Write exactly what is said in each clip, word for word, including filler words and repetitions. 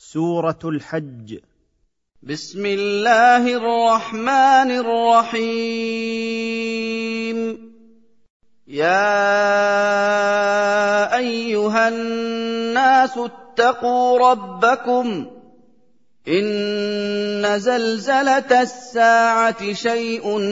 سورة الحج. بسم الله الرحمن الرحيم. يا أيها الناس اتقوا ربكم، إن زلزلة الساعة شيء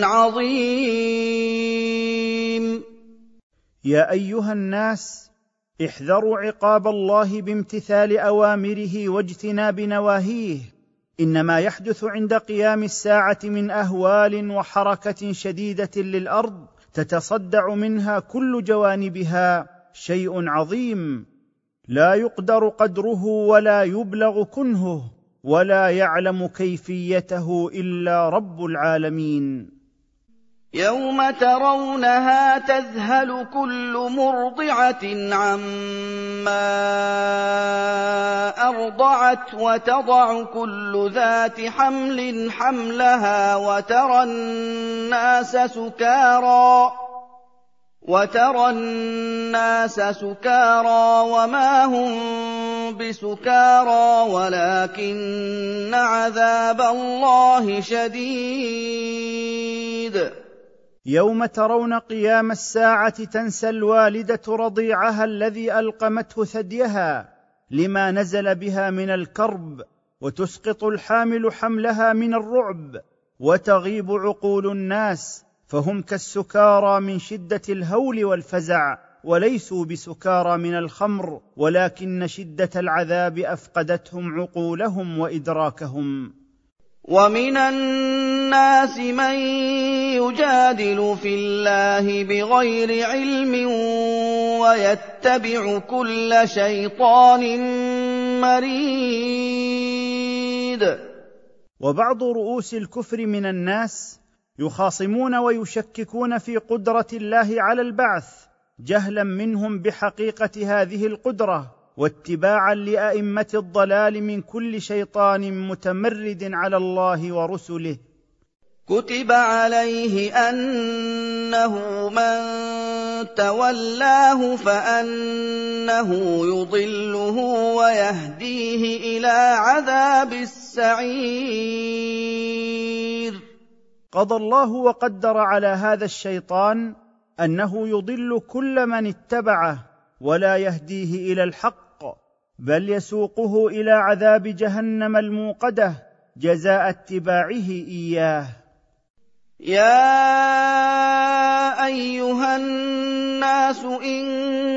عظيم. يا أيها الناس، احذروا عقاب الله بامتثال أوامره واجتناب نواهيه. إن ما يحدث عند قيام الساعة من أهوال وحركة شديدة للأرض تتصدع منها كل جوانبها شيء عظيم، لا يقدر قدره ولا يبلغ كنهه، ولا يعلم كيفيته إلا رب العالمين. يوم ترونها تذهل كل مرضعة عما أرضعت، وتضع كل ذات حمل حملها، وترى الناس سكارى وترى الناس سكارى وما هم بسكارى ولكن عذاب الله شديد. يوم ترون قيام الساعة تنسى الوالدة رضيعها الذي ألقمته ثديها لما نزل بها من الكرب، وتسقط الحامل حملها من الرعب، وتغيب عقول الناس فهم كالسكارى من شدة الهول والفزع، وليسوا بسكارى من الخمر، ولكن شدة العذاب أفقدتهم عقولهم وإدراكهم. ومن الناس من يجادل في الله بغير علم ويتبع كل شيطان مريد. وبعض رؤوس الكفر من الناس يخاصمون ويشككون في قدرة الله على البعث، جهلا منهم بحقيقة هذه القدرة، واتباعا لأئمة الضلال من كل شيطان متمرد على الله ورسله. كتب عليه أنه من تولاه فأنه يضله ويهديه إلى عذاب السعير. قضى الله وقدر على هذا الشيطان أنه يضل كل من اتبعه ولا يهديه إلى الحق، بل يسوقه إلى عذاب جهنم الموقدة جزاء اتباعه إياه. يا أيها الناس، إن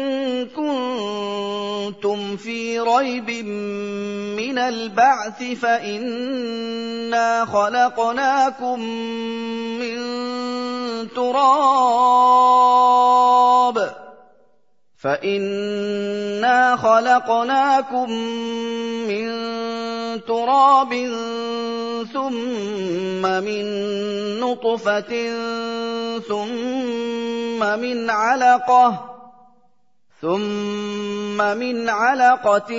كنتم في ريب من البعث فإنا خلقناكم من تراب فإنا خلقناكم من تراب ثم من نطفة ثم من علقة ثم من علقة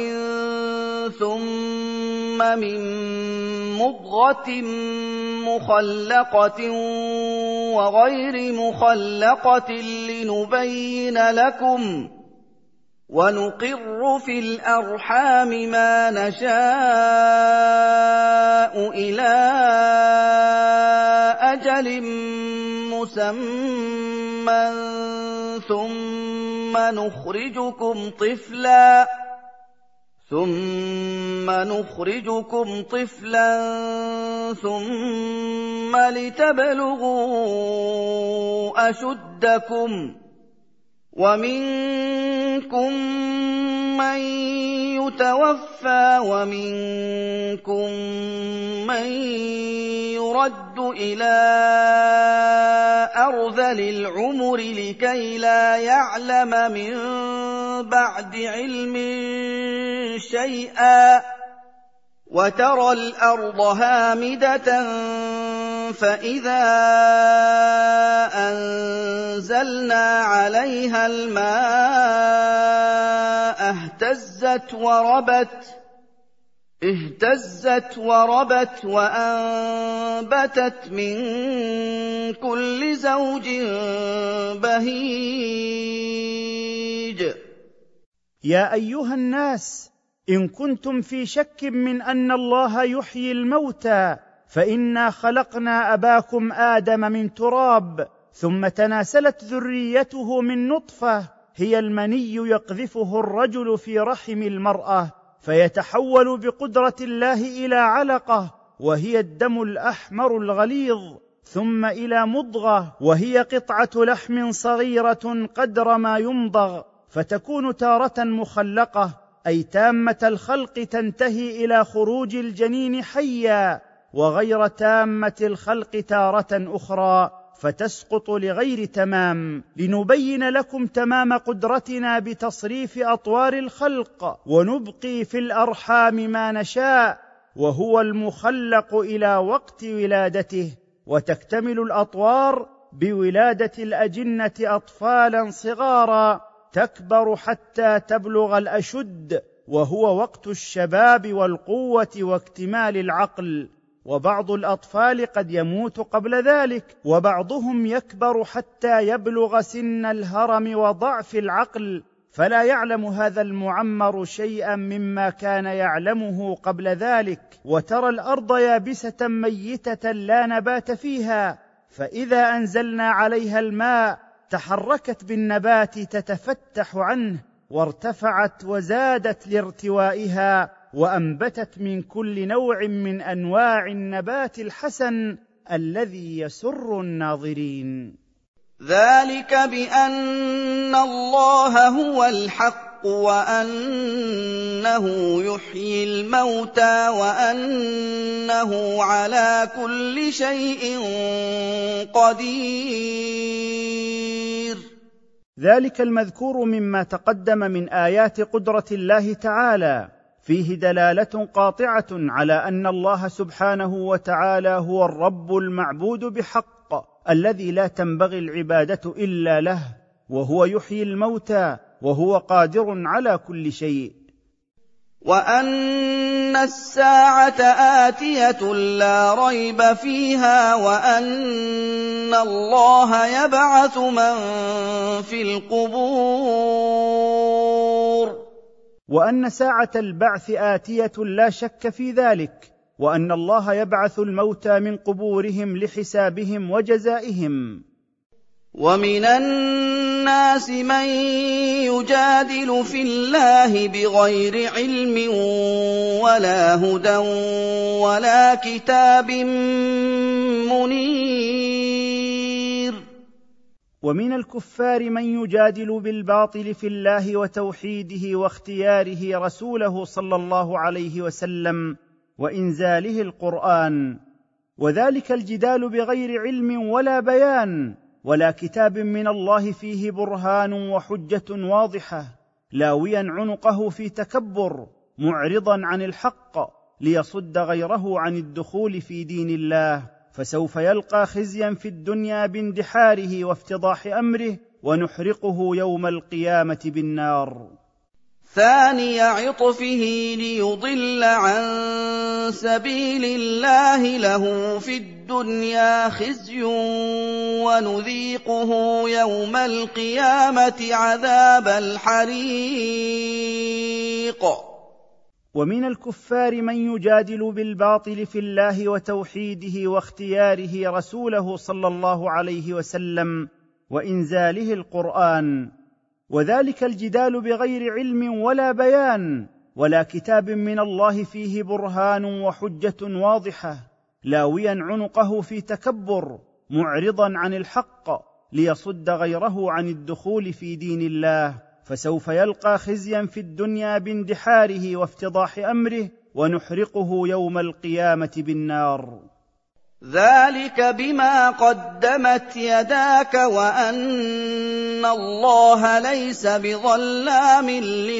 ثم من مضغة مخلقة وغير مخلقة لنبين لكم، ونقر في الأرحام ما نشاء إلى أجل مسمى ثم نخرجكم طفلا ثم نخرجكم طفلا ثم لتبلغوا أشدكم، ومنكم من يتوفى ومنكم من يرد إلى أرذل العمر لكي لا يعلم من بعد علم شيئا، وترى الأرض هامدة فإذا أنزلنا عليها الماء اهتزت وربت اهتزت وربت وأنبتت من كل زوج بهيج. يا أيها الناس، إن كنتم في شك من أن الله يحيي الموتى فإنا خلقنا أباكم آدم من تراب ثم تناسلت ذريته من نطفة هي المني يقذفه الرجل في رحم المرأة فيتحول بقدرة الله إلى علقة وهي الدم الأحمر الغليظ ثم إلى مضغة وهي قطعة لحم صغيرة قدر ما يمضغ فتكون تارة مخلقة أي تامة الخلق تنتهي إلى خروج الجنين حيا وغير تامة الخلق تارة أخرى فتسقط لغير تمام لنبين لكم تمام قدرتنا بتصريف أطوار الخلق ونبقي في الأرحام ما نشاء وهو المخلق إلى وقت ولادته وتكتمل الأطوار بولادة الأجنة أطفالا صغارا تكبر حتى تبلغ الأشد وهو وقت الشباب والقوة واكتمال العقل وبعض الأطفال قد يموت قبل ذلك وبعضهم يكبر حتى يبلغ سن الهرم وضعف العقل فلا يعلم هذا المعمر شيئا مما كان يعلمه قبل ذلك وترى الأرض يابسة ميتة لا نبات فيها فإذا أنزلنا عليها الماء تحركت بالنبات تتفتح عنه وارتفعت وزادت لارتوائها وأنبتت من كل نوع من أنواع النبات الحسن الذي يسر الناظرين. ذلك بأن الله هو الحق وأنه يحيي الموتى وأنه على كل شيء قدير. ذلك المذكور مما تقدم من آيات قدرة الله تعالى فيه دلالة قاطعة على أن الله سبحانه وتعالى هو الرب المعبود بحق الذي لا تنبغي العبادة إلا له وهو يحيي الموتى وهو قادر على كل شيء. وأن الساعة آتية لا ريب فيها وأن الله يبعث من في القبور. وأن ساعة البعث آتية لا شك في ذلك وأن الله يبعث الموتى من قبورهم لحسابهم وجزائهم. ومن الناس من يجادل في الله بغير علم ولا هدى ولا كتاب منير. ومن الكفار من يجادل بالباطل في الله وتوحيده واختياره رسوله صلى الله عليه وسلم وإنزاله القرآن وذلك الجدال بغير علم ولا بيان ولا كتاب من الله فيه برهان وحجة واضحة لاويا عنقه في تكبر معرضا عن الحق ليصد غيره عن الدخول في دين الله فسوف يلقى خزيا في الدنيا باندحاره وافتضاح أمره ونحرقه يوم القيامة بالنار. ثاني عطفه ليضل عن سبيل الله له في الدنيا خزي ونذيقه يوم القيامة عذاب الحريق. ومن الكفار من يجادل بالباطل في الله وتوحيده واختياره رسوله صلى الله عليه وسلم وإنزاله القرآن وذلك الجدال بغير علم ولا بيان ولا كتاب من الله فيه برهان وحجة واضحة لاويا عنقه في تكبر معرضا عن الحق ليصد غيره عن الدخول في دين الله فسوف يلقى خزيا في الدنيا باندحاره وافتضاح أمره ونحرقه يوم القيامة بالنار. ذلك بما قدمت يداك وأن الله ليس بظلام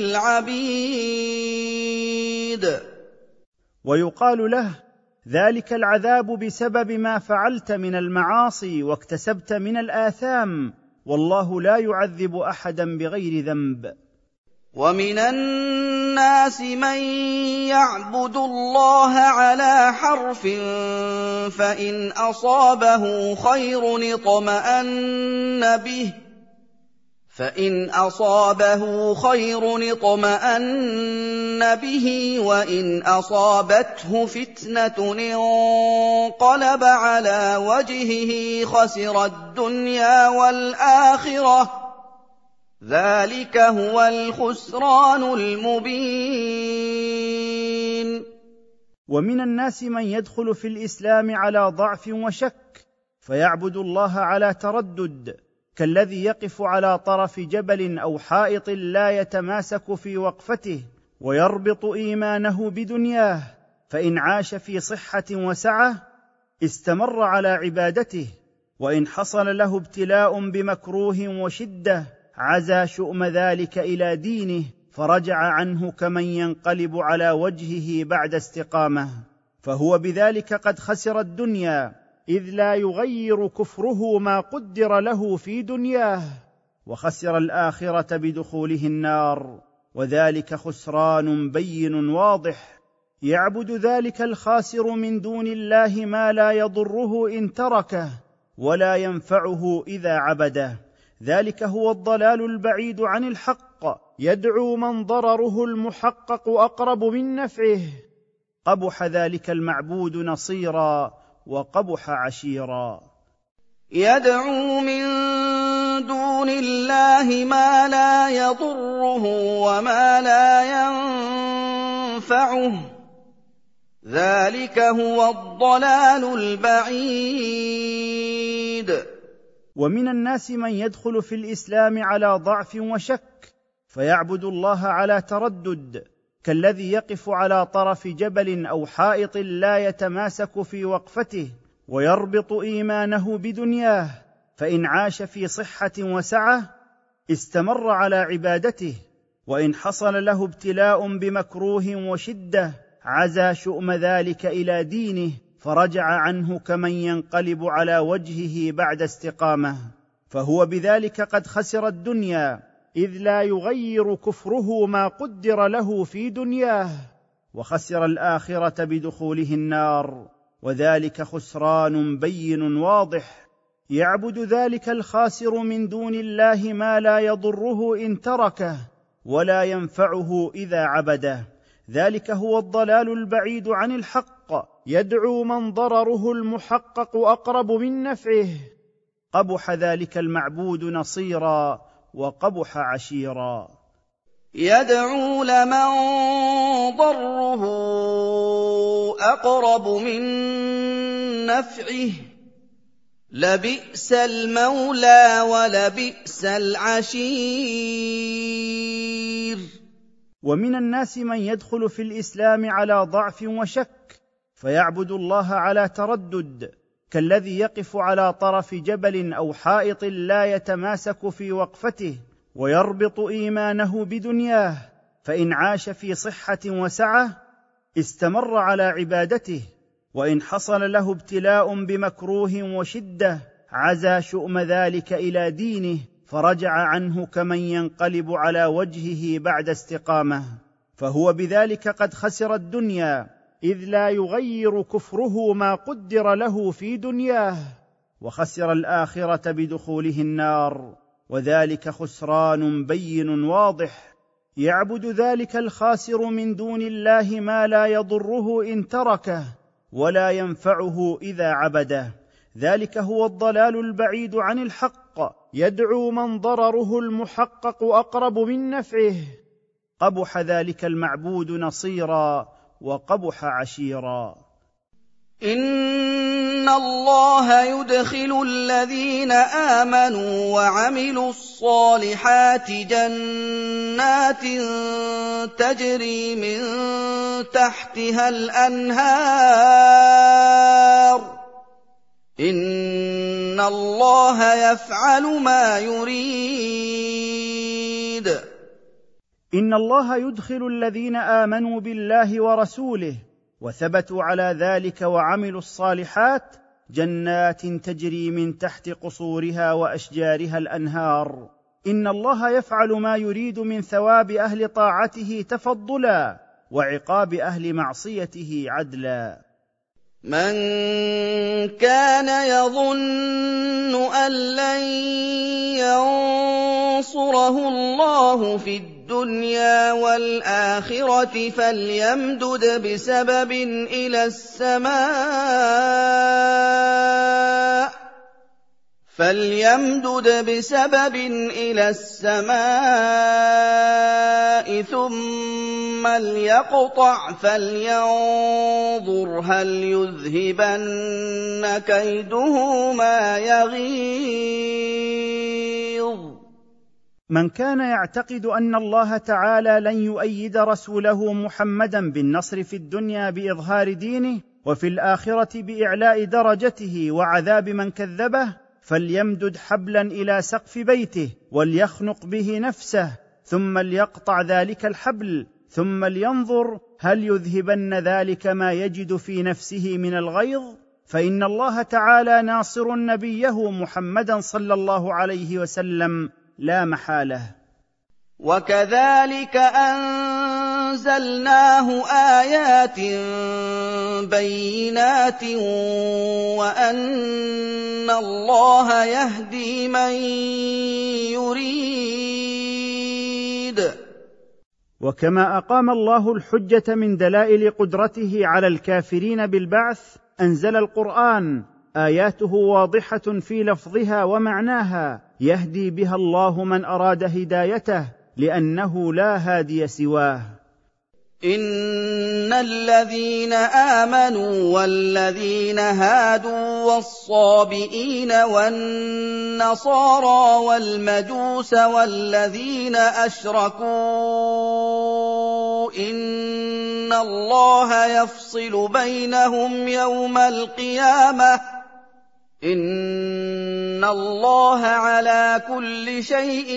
للعبيد. ويقال له ذلك العذاب بسبب ما فعلت من المعاصي واكتسبت من الآثام والله لا يعذب أحدا بغير ذنب. ومن الناس من يعبد الله على حرف فإن أصابه خير اطمأن به فإن أصابه خير اطمأن به وإن أصابته فتنة انقلب على وجهه خسر الدنيا والآخرة ذلك هو الخسران المبين. ومن الناس من يدخل في الإسلام على ضعف وشك فيعبد الله على تردد، كالذي يقف على طرف جبل أو حائط لا يتماسك في وقفته ويربط إيمانه بدنياه، فإن عاش في صحة وسعة استمر على عبادته، وإن حصل له ابتلاء بمكروه وشدة عزى شؤم ذلك إلى دينه فرجع عنه كمن ينقلب على وجهه بعد استقامة، فهو بذلك قد خسر الدنيا، إذ لا يغير كفره ما قدر له في دنياه، وخسر الآخرة بدخوله النار، وذلك خسران بين واضح. يعبد ذلك الخاسر من دون الله ما لا يضره إن تركه ولا ينفعه إذا عبده، ذلك هو الضلال البعيد عن الحق، يدعو من ضرره المحقق أقرب من نفعه. قبح ذلك المعبود نصيرا وقبح عشيرا. يدعو من دون الله ما لا يضره وما لا ينفعه ذلك هو الضلال البعيد. ومن الناس من يدخل في الإسلام على ضعف وشك فيعبد الله على تردد، كالذي يقف على طرف جبل أو حائط لا يتماسك في وقفته ويربط إيمانه بدنياه، فإن عاش في صحة وسعة استمر على عبادته، وإن حصل له ابتلاء بمكروه وشدة عزى شؤم ذلك إلى دينه فرجع عنه كمن ينقلب على وجهه بعد استقامة، فهو بذلك قد خسر الدنيا، إذ لا يغير كفره ما قدر له في دنياه، وخسر الآخرة بدخوله النار، وذلك خسران بين واضح. يعبد ذلك الخاسر من دون الله ما لا يضره إن تركه ولا ينفعه إذا عبده، ذلك هو الضلال البعيد عن الحق، يدعو من ضرره المحقق أقرب من نفعه. قبح ذلك المعبود نصيرا وقبح عشيرا. يدعو لمن ضره أقرب من نفعه لبئس المولى ولبئس العشير. ومن الناس من يدخل في الإسلام على ضعف وشك فيعبد الله على تردد، كالذي يقف على طرف جبل أو حائط لا يتماسك في وقفته ويربط إيمانه بدنياه، فإن عاش في صحة وسعة استمر على عبادته، وإن حصل له ابتلاء بمكروه وشدة عزى شؤم ذلك إلى دينه فرجع عنه كمن ينقلب على وجهه بعد استقامة، فهو بذلك قد خسر الدنيا، إذ لا يغير كفره ما قدر له في دنياه، وخسر الآخرة بدخوله النار، وذلك خسران بين واضح. يعبد ذلك الخاسر من دون الله ما لا يضره إن تركه ولا ينفعه إذا عبده، ذلك هو الضلال البعيد عن الحق، يدعو من ضرره المحقق أقرب من نفعه. قبح ذلك المعبود نصيرا وقبح عشيرا. إن الله يدخل الذين آمنوا وعملوا الصالحات جنات تجري من تحتها الأنهار إن الله يفعل ما يريد. إن الله يدخل الذين آمنوا بالله ورسوله وثبتوا على ذلك وعملوا الصالحات جنات تجري من تحت قصورها وأشجارها الأنهار، إن الله يفعل ما يريد من ثواب أهل طاعته تفضلا وعقاب أهل معصيته عدلا. من كان يظن أن لن ينصره الله في الدنيا والآخرة فليمدد بسبب إلى السماء فليمدد بسبب إلى السماء ثم ليقطع فلينظر هل يذهبن كيده ما يغيظ. من كان يعتقد أن الله تعالى لن يؤيد رسوله محمدا بالنصر في الدنيا بإظهار دينه وفي الآخرة بإعلاء درجته وعذاب من كذبه، فليمدد حبلا إلى سقف بيته وليخنق به نفسه، ثم ليقطع ذلك الحبل، ثم لينظر هل يذهبن ذلك ما يجد في نفسه من الغيظ، فإن الله تعالى ناصر نبيه محمدا صلى الله عليه وسلم لا محالة. وكذلك أنزلناه آيات بينات وأن الله يهدي من يريد. وكما أقام الله الحجة من دلائل قدرته على الكافرين بالبعث، أنزل القرآن آياته واضحة في لفظها ومعناها يهدي بها الله من أراد هدايته، لأنه لا هادي سواه. إن الذين آمنوا والذين هادوا والصابئين والنصارى والمجوس والذين أشركوا إن الله يفصل بينهم يوم القيامة إن الله على كل شيء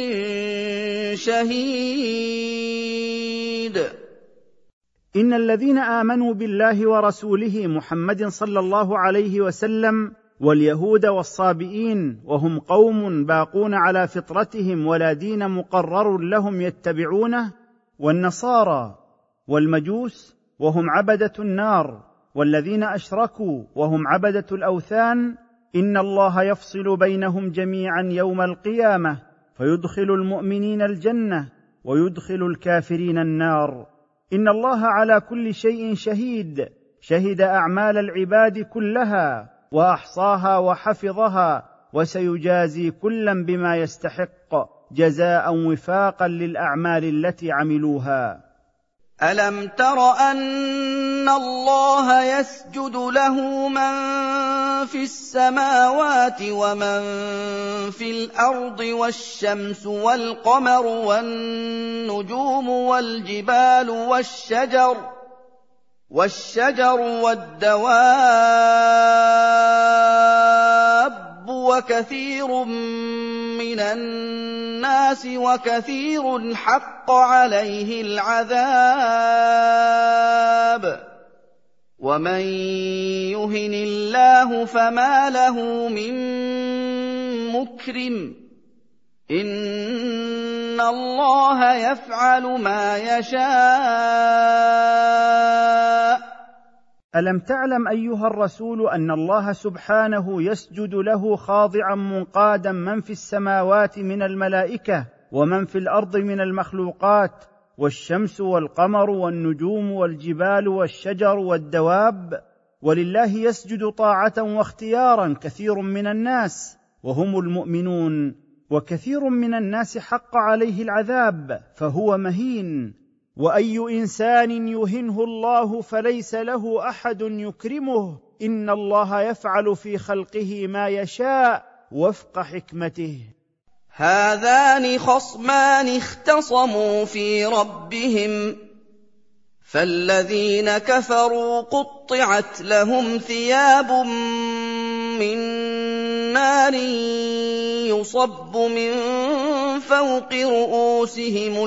شهيد. إن الذين آمنوا بالله ورسوله محمد صلى الله عليه وسلم واليهود والصابئين، وهم قوم باقون على فطرتهم ولا دين مقرر لهم يتبعونه، والنصارى والمجوس وهم عبدة النار، والذين أشركوا وهم عبدة الأوثان، إن الله يفصل بينهم جميعا يوم القيامة فيدخل المؤمنين الجنة ويدخل الكافرين النار. إن الله على كل شيء شهيد، شهد أعمال العباد كلها وأحصاها وحفظها، وسيجازي كلا بما يستحق جزاء وفاقا للأعمال التي عملوها. ألم تر أن الله يسجد له من في السماوات ومن في الأرض والشمس والقمر والنجوم والجبال والشجر والشجر والدواب وكثير من الناس وكثير حق عليه العذاب ومن يهن الله فما له من مكرم إن الله يفعل ما يشاء. ألم تعلم أيها الرسول أن الله سبحانه يسجد له خاضعا منقادا من في السماوات من الملائكة ومن في الأرض من المخلوقات، والشمس والقمر والنجوم والجبال والشجر والدواب، ولله يسجد طاعة واختيارا كثير من الناس وهم المؤمنون، وكثير من الناس حق عليه العذاب فهو مهين. وأي إنسان يهنه الله فليس له أحد يكرمه، إن الله يفعل في خلقه ما يشاء وفق حكمته. هذان خصمان اختصموا في ربهم فالذين كفروا قطعت لهم ثياب من نار يصب من فوق رؤوسهم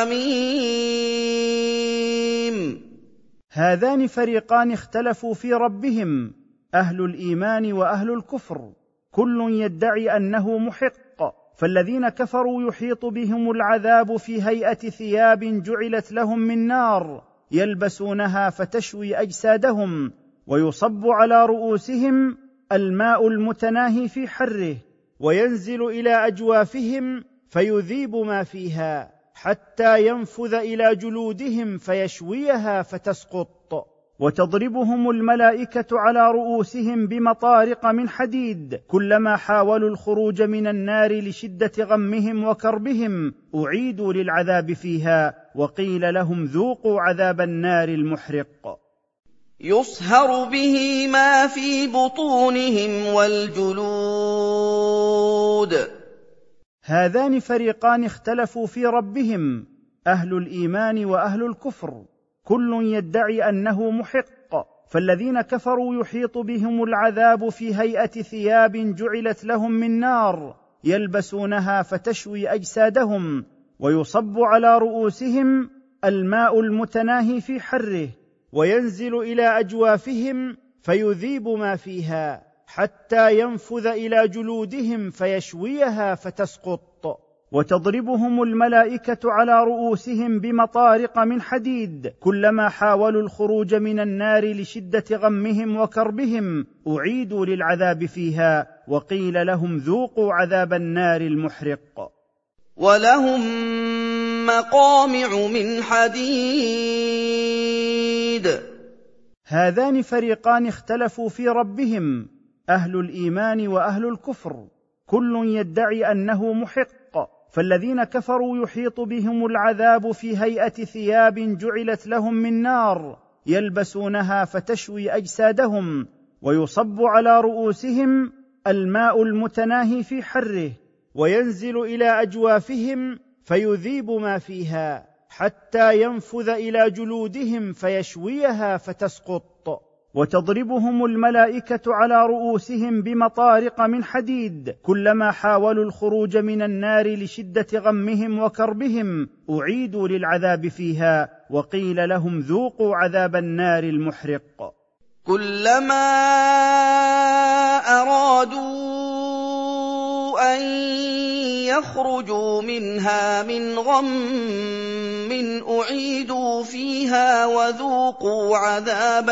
الحميم. هذان فريقان اختلفوا في ربهم، أهل الإيمان وأهل الكفر، كل يدعي أنه محق، فالذين كفروا يحيط بهم العذاب في هيئة ثياب جعلت لهم من نار يلبسونها فتشوي أجسادهم، ويصب على رؤوسهم الماء المتناهي في حره، وينزل إلى أجوافهم فيذيب ما فيها حتى ينفذ إلى جلودهم فيشويها فتسقط، وتضربهم الملائكة على رؤوسهم بمطارق من حديد، كلما حاولوا الخروج من النار لشدة غمهم وكربهم أعيدوا للعذاب فيها، وقيل لهم ذوقوا عذاب النار المحرق. يصهر به ما في بطونهم والجلود. هذان فريقان اختلفوا في ربهم، أهل الإيمان وأهل الكفر، كل يدعي أنه محق، فالذين كفروا يحيط بهم العذاب في هيئة ثياب جعلت لهم من نار يلبسونها فتشوي أجسادهم، ويصب على رؤوسهم الماء المتناهي في حره، وينزل إلى أجوافهم فيذيب ما فيها حتى ينفذ إلى جلودهم فيشويها فتسقط، وتضربهم الملائكة على رؤوسهم بمطارق من حديد، كلما حاولوا الخروج من النار لشدة غمهم وكربهم أعيدوا للعذاب فيها، وقيل لهم ذوقوا عذاب النار المحرق. ولهم مقامع من حديد. هذان فريقان اختلفوا في ربهم، أهل الإيمان وأهل الكفر، كل يدعي أنه محق، فالذين كفروا يحيط بهم العذاب في هيئة ثياب جعلت لهم من نار يلبسونها فتشوي أجسادهم، ويصب على رؤوسهم الماء المتناهي في حره، وينزل إلى أجوافهم فيذيب ما فيها حتى ينفذ إلى جلودهم فيشويها فتسقط، وتضربهم الملائكة على رؤوسهم بمطارق من حديد، كلما حاولوا الخروج من النار لشدة غمهم وكربهم أعيدوا للعذاب فيها، وقيل لهم ذوقوا عذاب النار المحرق. كلما أرادوا أن يخرجوا منها من غم أعيدوا فيها وذوقوا عذاب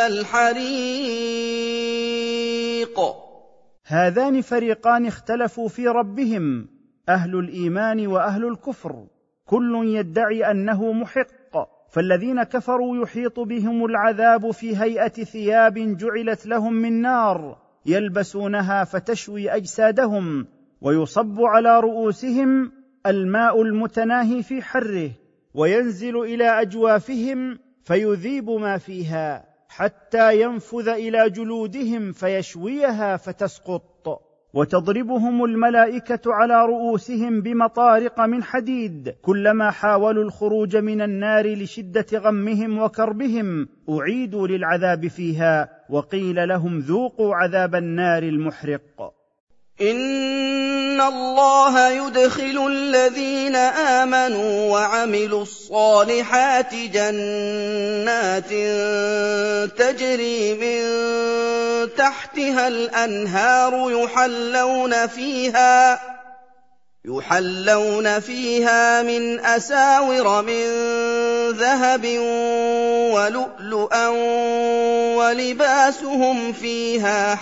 الحريق. هذان فريقان اختلفوا في ربهم، أهل الإيمان وأهل الكفر، كل يدعي أنه محق، فالذين كفروا يحيط بهم العذاب في هيئة ثياب جعلت لهم من نار يلبسونها فتشوي أجسادهم، ويصب على رؤوسهم الماء المتناهي في حره، وينزل إلى أجوافهم فيذيب ما فيها حتى ينفذ إلى جلودهم فيشويها فتسقط، وتضربهم الملائكة على رؤوسهم بمطارق من حديد، كلما حاولوا الخروج من النار لشدة غمهم وكربهم أعيدوا للعذاب فيها، وقيل لهم ذوقوا عذاب النار المحرق. إِنَّ اللَّهَ يُدْخِلُ الَّذِينَ آمَنُوا وَعَمِلُوا الصَّالِحَاتِ جَنَّاتٍ تَجْرِي مِن تَحْتِهَا الْأَنْهَارُ يُحَلَّوْنَ فِيهَا يُحَلَّوْنَ فِيهَا مِنْ أَسَاوِرَ مِن ذَهَبٍ وَلُؤْلُؤًا وَلِبَاسُهُمْ فِيهَا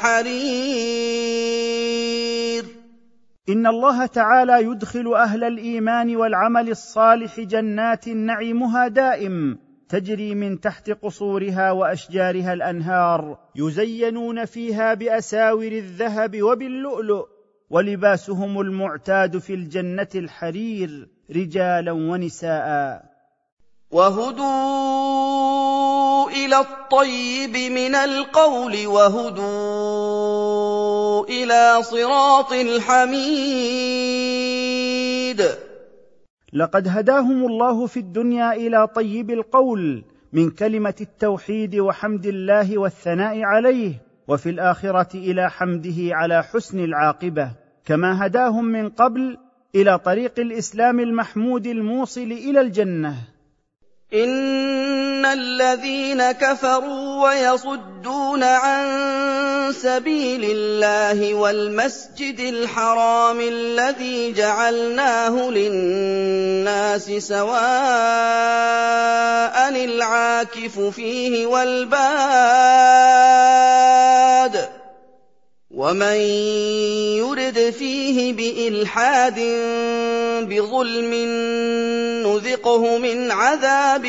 حَرِيرٌ. إن الله تعالى يدخل أهل الإيمان والعمل الصالح جنات نعيمها دائم تجري من تحت قصورها وأشجارها الأنهار، يزينون فيها بأساور الذهب وباللؤلؤ، ولباسهم المعتاد في الجنة الحرير رجالا ونساء. وهدوا إلى الطيب من القول وهدوا إلى صراط الحميد. لقد هداهم الله في الدنيا إلى طيب القول من كلمة التوحيد وحمد الله والثناء عليه، وفي الآخرة إلى حمده على حسن العاقبة، كما هداهم من قبل إلى طريق الإسلام المحمود الموصل إلى الجنة. إِنَّ الَّذِينَ كَفَرُوا وَيَصُدُّونَ عَن سَبِيلِ اللَّهِ وَالْمَسْجِدِ الْحَرَامِ الَّذِي جَعَلْنَاهُ لِلنَّاسِ سَوَاءً الْعَاكِفُ فِيهِ وَالْبَادِ، وَمَن يُرِدْ فِيهِ بِإِلْحَادٍ بظلم نذقه من عذاب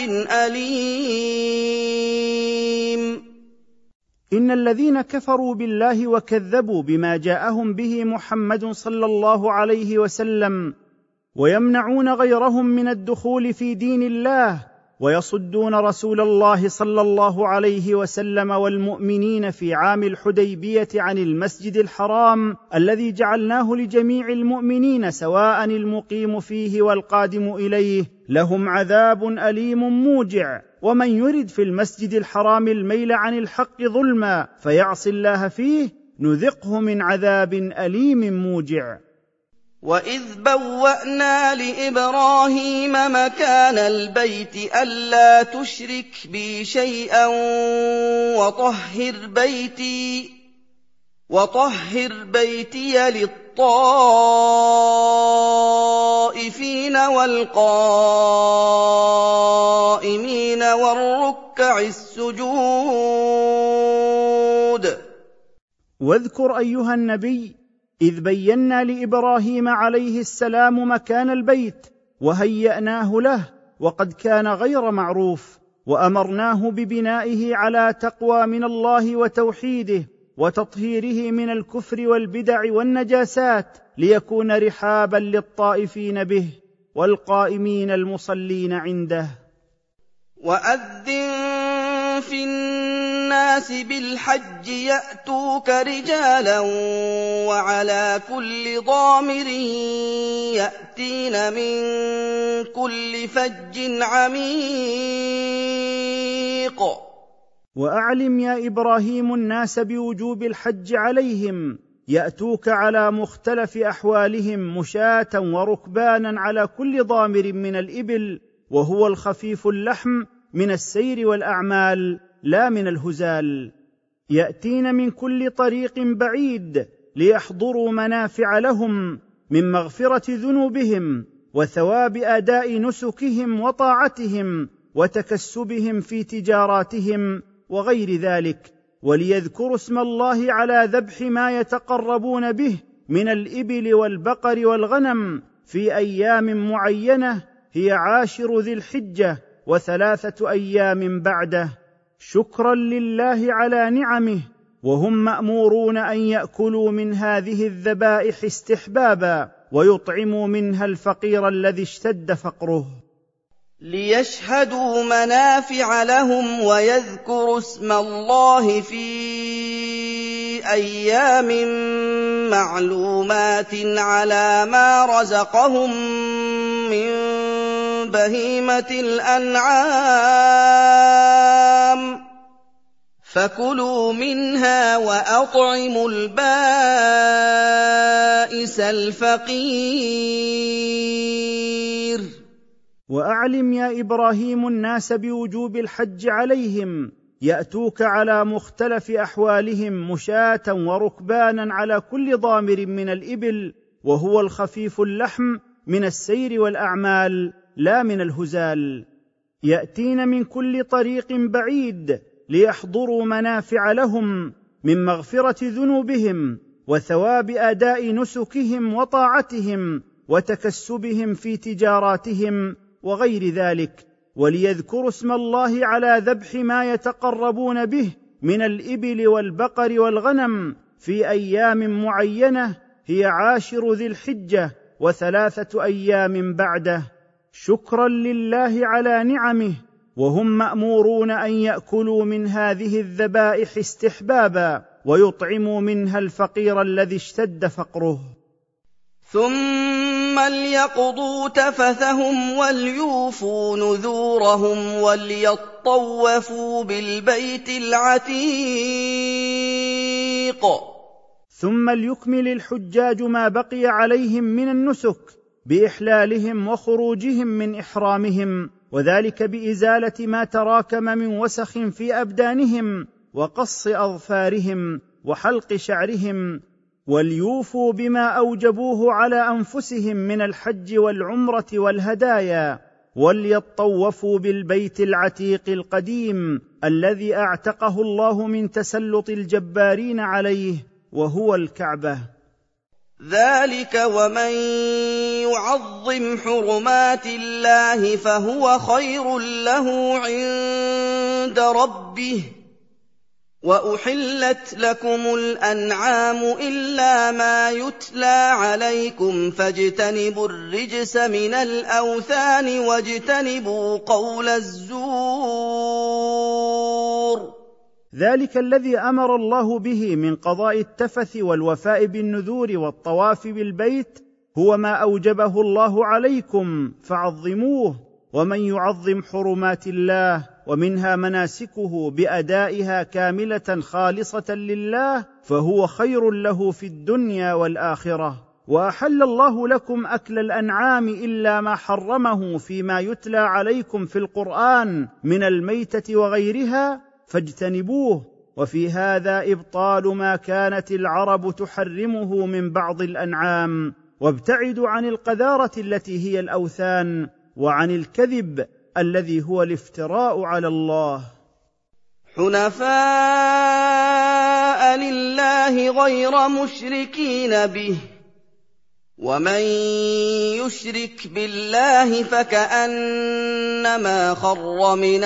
أليم. إن الذين كفروا بالله وكذبوا بما جاءهم به محمد صلى الله عليه وسلم ويمنعون غيرهم من الدخول في دين الله ويصدون رسول الله صلى الله عليه وسلم والمؤمنين في عام الحديبية عن المسجد الحرام الذي جعلناه لجميع المؤمنين سواء المقيم فيه والقادم إليه، لهم عذاب أليم موجع. ومن يرد في المسجد الحرام الميل عن الحق ظلما فيعصي الله فيه نذقه من عذاب أليم موجع. وَإِذْ بَوَّأْنَا لِإِبْرَاهِيمَ مَكَانَ الْبَيْتِ أَلَّا تُشْرِكْ بِي شَيْئًا وَطَهِّرْ بَيْتِي وَطَهِّرْ بَيْتِيَ لِلطَّائِفِينَ وَالْقَائِمِينَ وَالرُّكَّعِ السُّجُودِ. واذكر أيها النبي إذ بينا لإبراهيم عليه السلام مكان البيت وهيأناه له وقد كان غير معروف، وأمرناه ببنائه على تقوى من الله وتوحيده وتطهيره من الكفر والبدع والنجاسات ليكون رحابا للطائفين به والقائمين المصلين عنده. وأذن في الناس بالحج يأتوك رجالا وعلى كل ضامر يأتين من كل فج عميق. وأعلم يا إبراهيم الناس بوجوب الحج عليهم، يأتوك على مختلف أحوالهم مشاة وركبانا على كل ضامر من الإبل، وهو الخفيف اللحم من السير والأعمال لا من الهزال. يأتين من كل طريق بعيد ليحضروا منافع لهم من مغفرة ذنوبهم وثواب أداء نسكهم وطاعتهم وتكسبهم في تجاراتهم وغير ذلك، وليذكروا اسم الله على ذبح ما يتقربون به من الإبل والبقر والغنم في أيام معينة هي عاشر ذي الحجة وثلاثة أيام بعده، شكرا لله على نعمه، وهم مأمورون أن يأكلوا من هذه الذبائح استحبابا ويطعموا منها الفقير الذي اشتد فقره، ليشهدوا منافع لهم ويذكروا اسم الله في أيام معلومات على ما رزقهم من بهيمة الأنعام، فكلوا منها وأطعموا البائس الفقير. وأعلم يا إبراهيم الناس بوجوب الحج عليهم، يأتوك على مختلف أحوالهم مشاة وركبانا على كل ضامر من الإبل، وهو الخفيف اللحم من السير والأعمال لا من الهزال. يأتين من كل طريق بعيد ليحضروا منافع لهم من مغفرة ذنوبهم وثواب أداء نسكهم وطاعتهم وتكسبهم في تجاراتهم وغير ذلك، وليذكروا اسم الله على ذبح ما يتقربون به من الإبل والبقر والغنم في أيام معينة هي عاشر ذي الحجة وثلاثة أيام بعده، شكرا لله على نعمه، وهم مأمورون أن يأكلوا من هذه الذبائح استحبابا ويطعموا منها الفقير الذي اشتد فقره، ثم ليقضوا تفثهم وليوفوا نذورهم وليطوفوا بالبيت العتيق. ثم ليكمل الحجاج ما بقي عليهم من النسك بإحلالهم وخروجهم من إحرامهم، وذلك بإزالة ما تراكم من وسخ في أبدانهم وقص أظفارهم وحلق شعرهم، وليوفوا بما أوجبوه على أنفسهم من الحج والعمرة والهدايا، وليطوفوا بالبيت العتيق القديم الذي أعتقه الله من تسلط الجبارين عليه وهو الكعبة. ذلك ومن يعظم حرمات الله فهو خير له عند ربه وأحلت لكم الأنعام إلا ما يتلى عليكم فاجتنبوا الرجس من الأوثان واجتنبوا قول الزور. ذلك الذي أمر الله به من قضاء التفث والوفاء بالنذور والطواف بالبيت هو ما أوجبه الله عليكم فعظموه. ومن يعظم حرمات الله ومنها مناسكه بأدائها كاملة خالصة لله فهو خير له في الدنيا والآخرة. وأحل الله لكم أكل الأنعام إلا ما حرمه فيما يتلى عليكم في القرآن من الميتة وغيرها فاجتنبوه. وفي هذا إبطال ما كانت العرب تحرمه من بعض الأنعام. وابتعدوا عن القذارة التي هي الأوثان وعن الكذب الذي هو الافتراء على الله. حنفاء لله غير مشركين به ومن يشرك بالله فكأنما خر من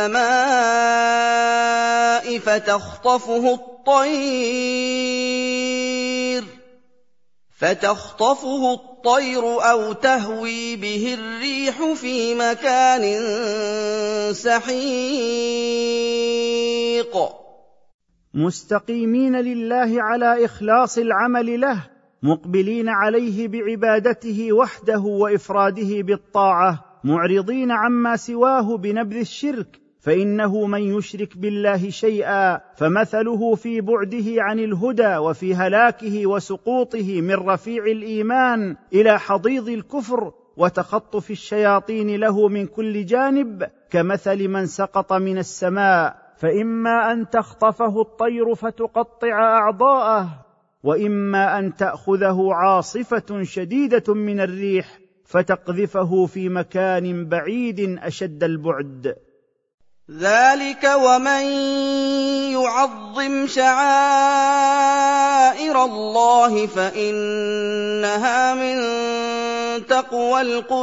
السماء فتخطفه الطير فتخطفه الطير أو تهوي به الريح في مكان سحيق. مستقيمين لله على إخلاص العمل له مقبلين عليه بعبادته وحده وإفراده بالطاعة معرضين عما سواه بنبذ الشرك. فإنه من يشرك بالله شيئا فمثله في بعده عن الهدى وفي هلاكه وسقوطه من رفيع الإيمان إلى حضيض الكفر وتخطف الشياطين له من كل جانب كمثل من سقط من السماء فإما أن تخطفه الطير فتقطع أعضاءه وإما أن تأخذه عاصفة شديدة من الريح فتقذفه في مكان بعيد أشد البعد. ذلك ومن يعظم شعائر الله فإنها من تقوى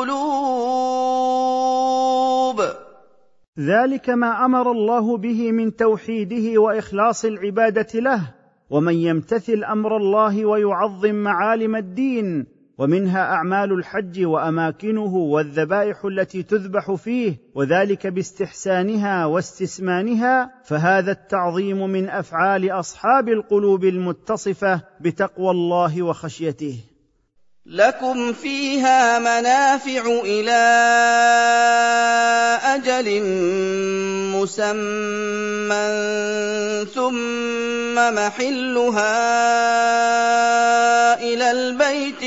القلوب. ذلك ما أمر الله به من توحيده وإخلاص العبادة له. ومن يمتثل أمر الله ويعظم معالم الدين ومنها أعمال الحج وأماكنه والذبائح التي تذبح فيه وذلك باستحسانها واستسمانها فهذا التعظيم من أفعال أصحاب القلوب المتصفة بتقوى الله وخشيته. لكم فيها منافع إلى أجل مسمى ثم محلها إلى البيت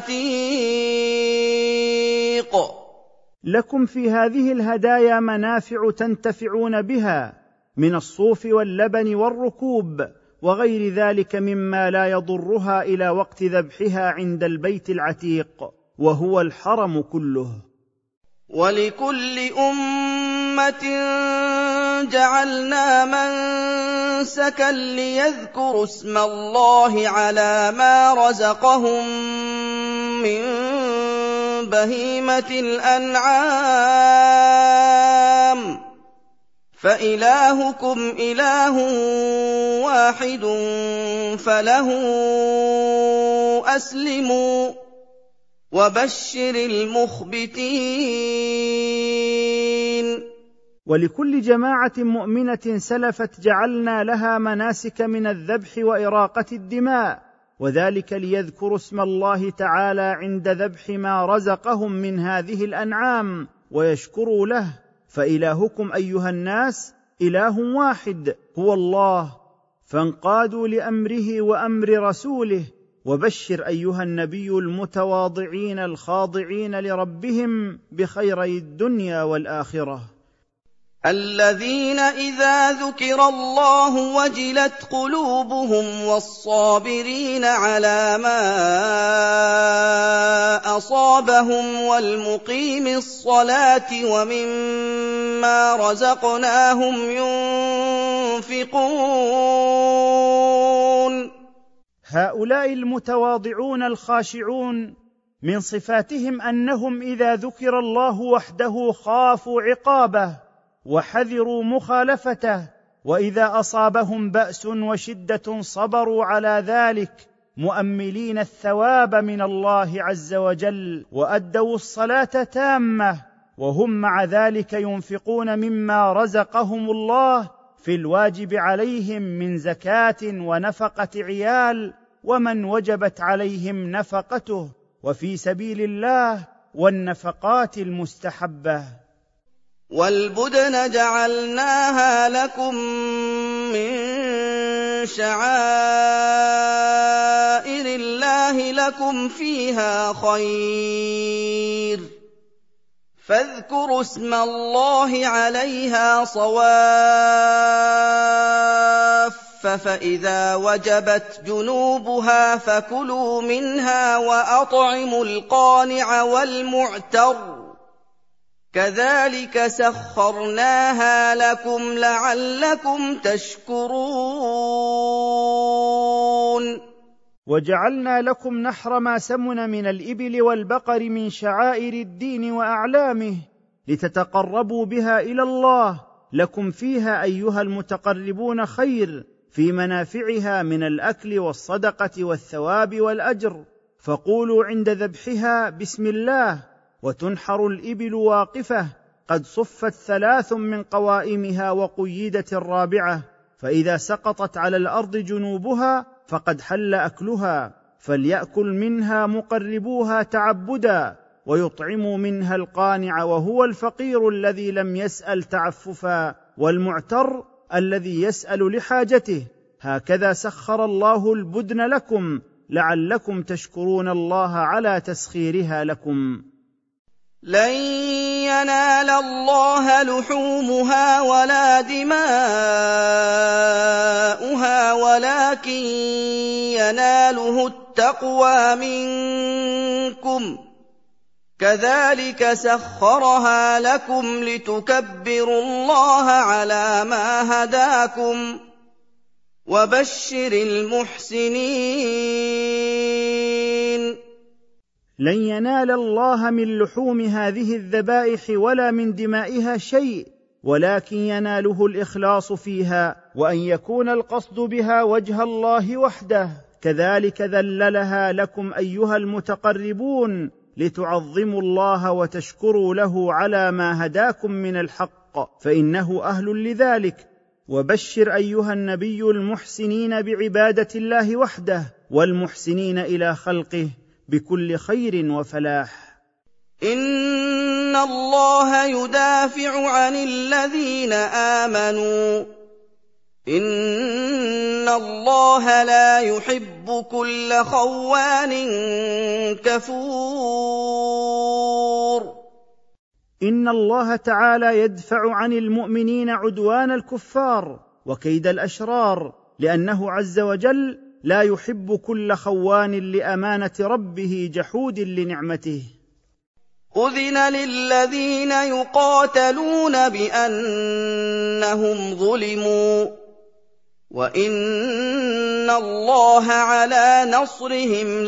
العتيق. لكم في هذه الهدايا منافع تنتفعون بها من الصوف واللبن والركوب وغير ذلك مما لا يضرها إلى وقت ذبحها عند البيت العتيق وهو الحرم كله. ولكل أمة جعلنا منسكا ليذكروا اسم الله على ما رزقهم من بهيمة الأنعام فإلهكم إله واحد فله أسلموا وبشر المخبتين. ولكل جماعة مؤمنة سلفت جعلنا لها مناسك من الذبح وإراقة الدماء وذلك ليذكروا اسم الله تعالى عند ذبح ما رزقهم من هذه الأنعام ويشكروا له. فإلهكم أيها الناس إله واحد هو الله فانقادوا لأمره وأمر رسوله. وبشر أيها النبي المتواضعين الخاضعين لربهم بخيري الدنيا والآخرة الذين إذا ذكر الله وجلت قلوبهم والصابرين على ما أصابهم والمقيم الصلاة ومما رزقناهم ينفقون. هؤلاء المتواضعون الخاشعون من صفاتهم أنهم إذا ذكر الله وحده خافوا عقابه وحذروا مخالفته، وإذا أصابهم بأس وشدة صبروا على ذلك مؤملين الثواب من الله عز وجل، وأدوا الصلاة تامة، وهم مع ذلك ينفقون مما رزقهم الله في الواجب عليهم من زكاة ونفقة عيال ومن وجبت عليهم نفقته، وفي سبيل الله والنفقات المستحبة. والبدن جعلناها لكم من شعائر الله لكم فيها خير، فاذكروا اسم الله عليها صواف، فإذا وجبت جنوبها فكلوا منها وأطعموا القانع والمعتر، كذلك سخرناها لكم لعلكم تشكرون. وجعلنا لكم نحر ما سمن من الإبل والبقر من شعائر الدين وأعلامه لتتقربوا بها إلى الله، لكم فيها أيها المتقربون خير في منافعها من الأكل والصدقة والثواب والأجر، فقولوا عند ذبحها بسم الله، وتنحر الإبل واقفة قد صفت ثلاث من قوائمها وقيدت الرابعة، فإذا سقطت على الأرض جنوبها فقد حل أكلها، فليأكل منها مقربوها تعبدا، ويطعموا منها القانع وهو الفقير الذي لم يسأل تعففا، والمعتر الذي يسأل لحاجته. هكذا سخر الله البدن لكم لعلكم تشكرون الله على تسخيرها لكم. لن ينال الله لحومها ولا دماؤها ولكن يناله التقوى منكم، كذلك سخرها لكم لتكبروا الله على ما هداكم، وبشر المحسنين. لن ينال الله من لحوم هذه الذبائح ولا من دمائها شيء، ولكن يناله الإخلاص فيها، وأن يكون القصد بها وجه الله وحده. كذلك ذللها لكم أيها المتقربون لتعظموا الله وتشكروا له على ما هداكم من الحق، فإنه أهل لذلك. وبشر أيها النبي المحسنين بعبادة الله وحده والمحسنين إلى خلقه بكل خير وفلاح. إن الله يدافع عن الذين آمنوا، إن الله لا يحب كل خوان كفور. إن الله تعالى يدفع عن المؤمنين عدوان الكفار وكيد الأشرار، لأنه عز وجل لا يحب كل خوان لأمانة ربه جحود لنعمته. أذن للذين يقاتلون بأنهم ظلموا، وإن الله على نصرهم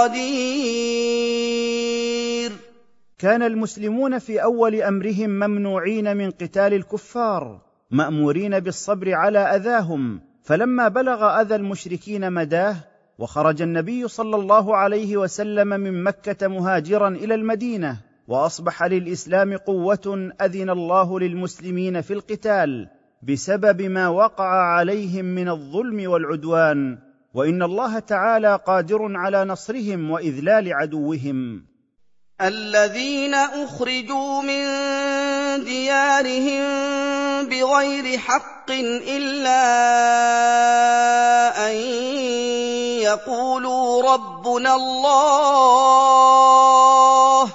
لقدير. كان المسلمون في أول أمرهم ممنوعين من قتال الكفار، مأمورين بالصبر على أذاهم، فلما بلغ أذى المشركين مداه وخرج النبي صلى الله عليه وسلم من مكة مهاجرا إلى المدينة، وأصبح للإسلام قوة، أذن الله للمسلمين في القتال بسبب ما وقع عليهم من الظلم والعدوان، وإن الله تعالى قادر على نصرهم وإذلال عدوهم. الذين أخرجوا من ديارهم بغير حق إلا أن يقولوا ربنا الله،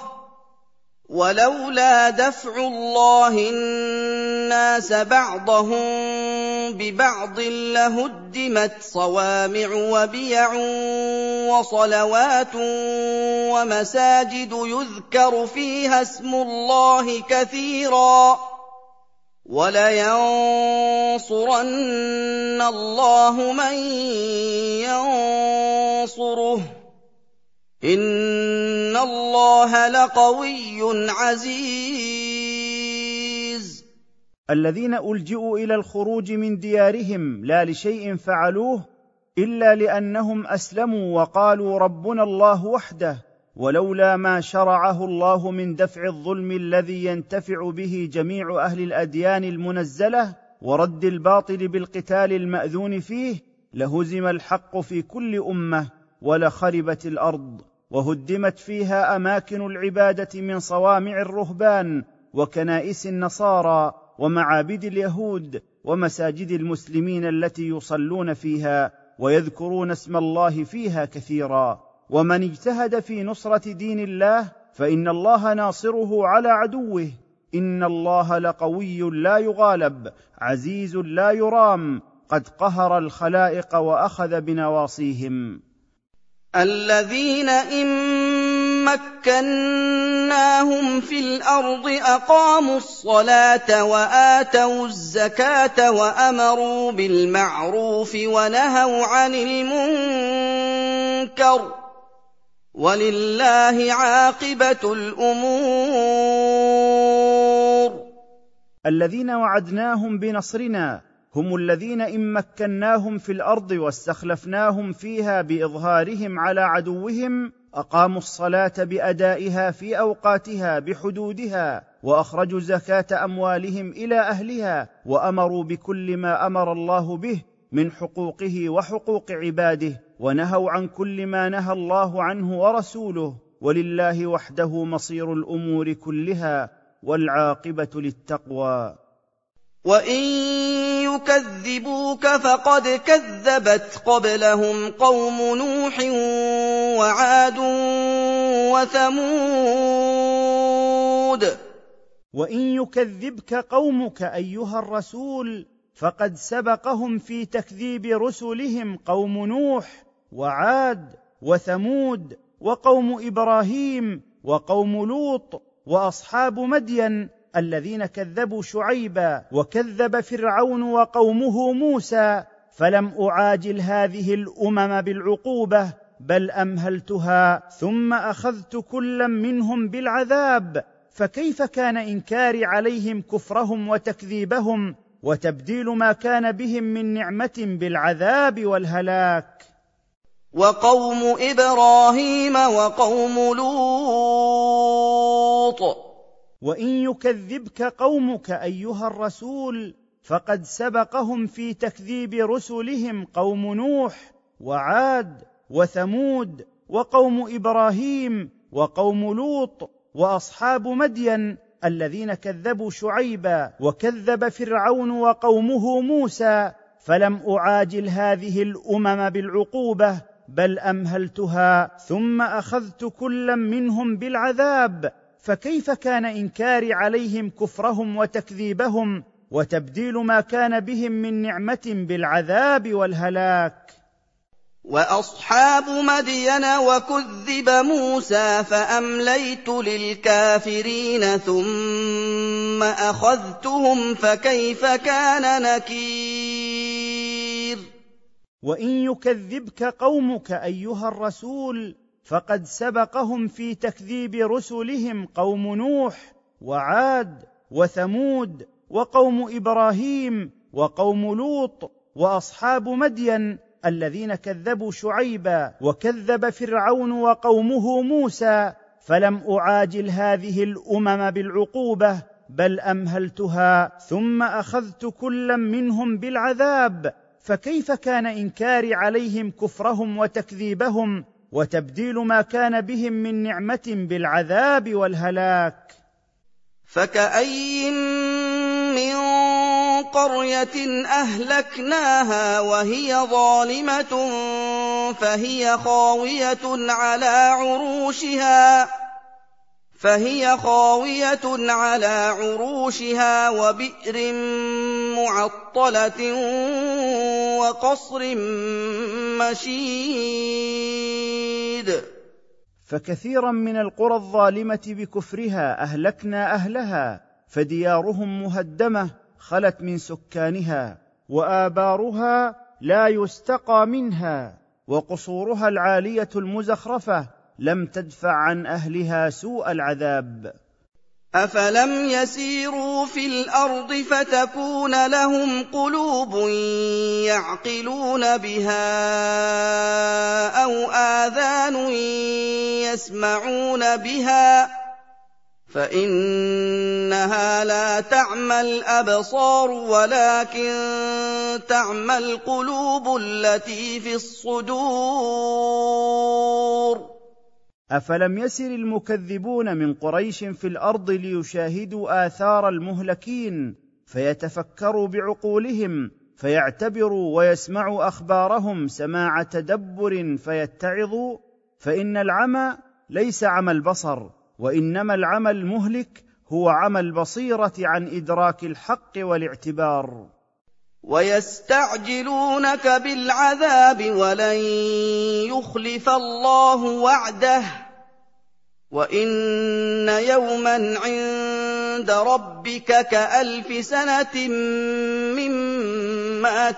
ولولا دفع الله الناس بعضهم ببعض لهدمت صوامع وبيع وصلوات ومساجد يذكر فيها اسم الله كثيرا، وَلَيَنصُرَنَّ اللَّهُ مَن يَنصُرُهُ ۗ إِنَّ اللَّهَ لَقَوِيٌّ عَزِيزٌ. الذين ألجئوا إلى الخروج من ديارهم لا لشيء فعلوه إلا لأنهم أسلموا وقالوا ربنا الله وحده، ولولا ما شرعه الله من دفع الظلم الذي ينتفع به جميع أهل الأديان المنزلة ورد الباطل بالقتال المأذون فيه، لهزم الحق في كل أمة ولخربت الأرض وهدمت فيها أماكن العبادة من صوامع الرهبان وكنائس النصارى ومعابد اليهود ومساجد المسلمين التي يصلون فيها ويذكرون اسم الله فيها كثيرا. ومن اجتهد في نصرة دين الله فإن الله ناصره على عدوه، إن الله لقوي لا يغالب عزيز لا يرام، قد قهر الخلائق وأخذ بنواصيهم. الذين إن مكناهم في الأرض أقاموا الصلاة وآتوا الزكاة وأمروا بالمعروف ونهوا عن المنكر، ولله عاقبة الأمور. الذين وعدناهم بنصرنا هم الذين إن مكناهم في الأرض واستخلفناهم فيها بإظهارهم على عدوهم أقاموا الصلاة بأدائها في أوقاتها بحدودها، وأخرجوا زكاة أموالهم إلى أهلها، وأمروا بكل ما أمر الله به من حقوقه وحقوق عباده، ونهوا عن كل ما نهى الله عنه ورسوله، ولله وحده مصير الأمور كلها، والعاقبة للتقوى. وَإِن يُكَذِّبُوكَ فَقَدْ كَذَّبَتْ قَبْلَهُمْ قَوْمُ نُوحٍ وَعَادٌ وَثَمُودُ. وَإِن يُكَذِّبْكَ قَوْمُكَ أيها الرسول فقد سبقهم في تكذيب رسلهم قوم نوح وعاد وثمود وقوم إبراهيم وقوم لوط وأصحاب مدين الذين كذبوا شعيبا، وكذب فرعون وقومه موسى، فلم أعاجل هذه الأمم بالعقوبة بل أمهلتها ثم أخذت كلا منهم بالعذاب، فكيف كان إنكاري عليهم كفرهم وتكذيبهم وتبديل ما كان بهم من نعمة بالعذاب والهلاك. وقوم إبراهيم وقوم لوط. وإن يكذبك قومك أيها الرسول فقد سبقهم في تكذيب رسلهم قوم نوح وعاد وثمود وقوم إبراهيم وقوم لوط وأصحاب مدين الذين كذبوا شعيبا، وكذب فرعون وقومه موسى، فلم أعاجل هذه الأمم بالعقوبة بل أمهلتها ثم أخذت كلا منهم بالعذاب، فكيف كان إنكاري عليهم كفرهم وتكذيبهم وتبديل ما كان بهم من نعمة بالعذاب والهلاك. وأصحاب مدين وكذب موسى فأمليت للكافرين ثم أخذتهم فكيف كان نكير. وإن يكذبك قومك أيها الرسول فقد سبقهم في تكذيب رسلهم قوم نوح وعاد وثمود وقوم إبراهيم وقوم لوط وأصحاب مدين الذين كذبوا شعيبا، وكذب فرعون وقومه موسى، فلم أعاجل هذه الأمم بالعقوبة بل أمهلتها ثم أخذت كلا منهم بالعذاب، فكيف كان إنكاري عليهم كفرهم وتكذيبهم وتبديل ما كان بهم من نعمة بالعذاب والهلاك. فكأين من قرية أهلكناها وهي ظالمة فهي خاوية على عروشها فهي خاوية على عروشها وبئر معطلة وقصر مشيد. فكثيرا من القرى الظالمة بكفرها أهلكنا أهلها، فديارهم مهدمة خلت من سكانها، وآبارها لا يستقى منها، وقصورها العالية المزخرفة لم تدفع عن أهلها سوء العذاب. أفلم يسيروا في الأرض فتكون لهم قلوب يعقلون بها أو آذان يسمعون بها فإنها لا تعمى الأبصار ولكن تعمى القلوب التي في الصدور. أفلم يسر المكذبون من قريش في الأرض ليشاهدوا آثار المهلكين فيتفكروا بعقولهم فيعتبروا ويسمعوا أخبارهم سماع تدبر فيتعظوا؟ فإن العمى ليس عمى البصر، وإنما العمى المهلك هو عمى البصيرة عن إدراك الحق والاعتبار. ويستعجلونك بالعذاب ولن يخلف الله وعده وإن يوما عند ربك كألف سنة مما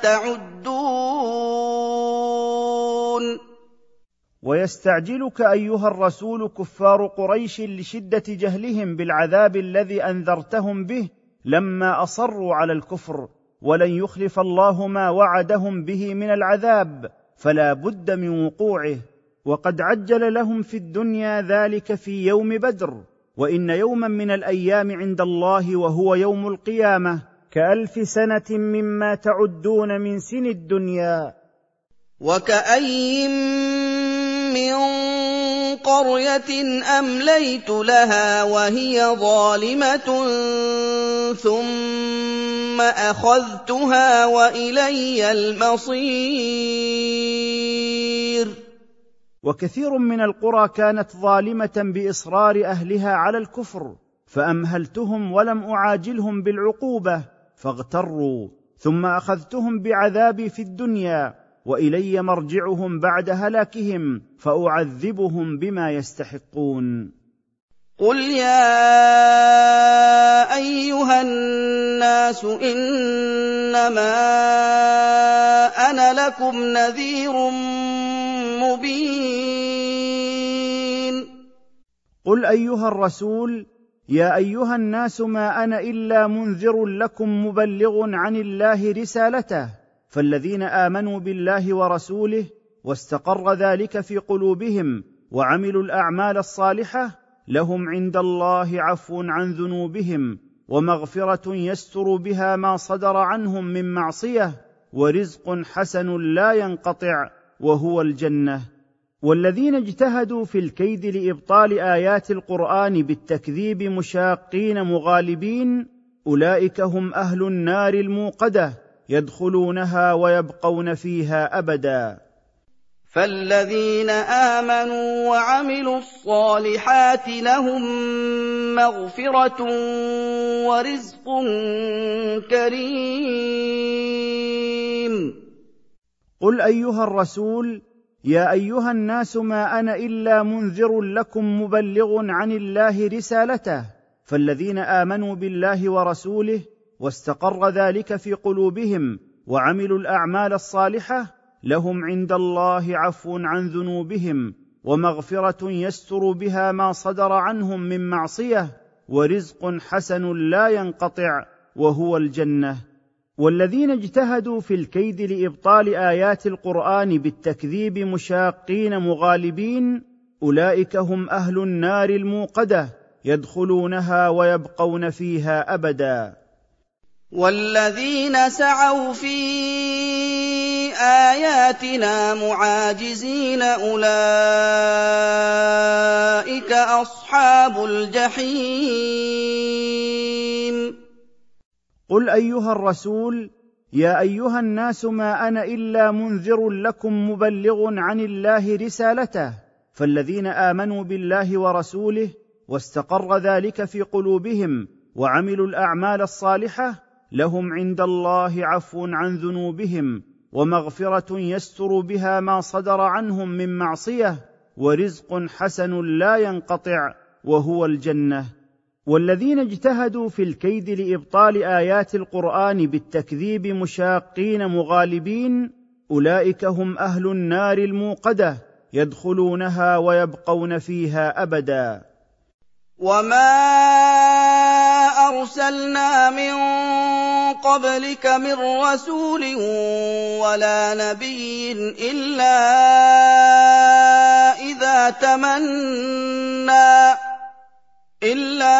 تعدون. ويستعجلك أيها الرسول كفار قريش لشدة جهلهم بالعذاب الذي أنذرتهم به لما أصروا على الكفر، ولن يخلف الله ما وعدهم به من العذاب، فلا بد من وقوعه، وقد عجل لهم في الدنيا ذلك في يوم بدر. وإن يوما من الأيام عند الله وهو يوم القيامة كألف سنة مما تعدون من سن الدنيا. وكأي من قرية أمليت لها وهي ظالمة ثم أخذتها وإلي المصير. وكثير من القرى كانت ظالمة بإصرار أهلها على الكفر، فأمهلتهم ولم أعاجلهم بالعقوبة فاغتروا، ثم أخذتهم بعذابي في الدنيا، وإلي مرجعهم بعد هلاكهم فأعذبهم بما يستحقون. قل يا أيها الناس إنما أنا لكم نذير مبين. قل أيها الرسول يا أيها الناس ما أنا إلا منذر لكم مبلغ عن الله رسالته، فالذين آمنوا بالله ورسوله واستقر ذلك في قلوبهم وعملوا الأعمال الصالحة لهم عند الله عفو عن ذنوبهم ومغفرة يستر بها ما صدر عنهم من معصية ورزق حسن لا ينقطع وهو الجنة. والذين اجتهدوا في الكيد لإبطال آيات القرآن بالتكذيب مشاقين مغالبين أولئك هم أهل النار الموقدة يدخلونها ويبقون فيها أبدا. فالذين آمنوا وعملوا الصالحات لهم مغفرة ورزق كريم. قل أيها الرسول يا أيها الناس ما أنا إلا منذر لكم مبلغ عن الله رسالته، فالذين آمنوا بالله ورسوله واستقر ذلك في قلوبهم وعملوا الأعمال الصالحة لهم عند الله عفو عن ذنوبهم ومغفرة يستر بها ما صدر عنهم من معصية ورزق حسن لا ينقطع وهو الجنة. والذين اجتهدوا في الكيد لإبطال آيات القرآن بالتكذيب مشاقين مغالبين أولئك هم أهل النار الموقدة يدخلونها ويبقون فيها أبدا. والذين سعوا في آياتنا معاجزين أولئك أصحاب الجحيم. قل أيها الرسول يا أيها الناس ما أنا إلا منذر لكم مبلغ عن الله رسالته، فالذين آمنوا بالله ورسوله واستقر ذلك في قلوبهم وعملوا الأعمال الصالحة لهم عند الله عفو عن ذنوبهم ومغفرة يستر بها ما صدر عنهم من معصية ورزق حسن لا ينقطع وهو الجنة. والذين اجتهدوا في الكيد لإبطال آيات القرآن بالتكذيب مشاقين مغالبين، أولئك هم أهل النار الموقدة، يدخلونها ويبقون فيها أبدا. وما أرسلنا من قبلك من رسول ولا نبي إلا إذا تمنى إلا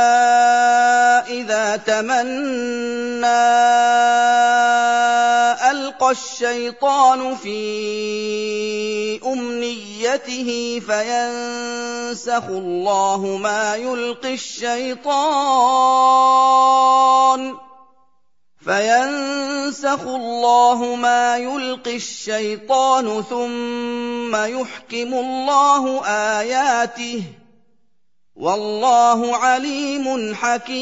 إذا تمنى ألقى الشيطان في أمنيته فينسخ الله ما يلقي الشيطان فينسخ الله ما يلقي الشيطان ثم يحكم الله آياته والله عليم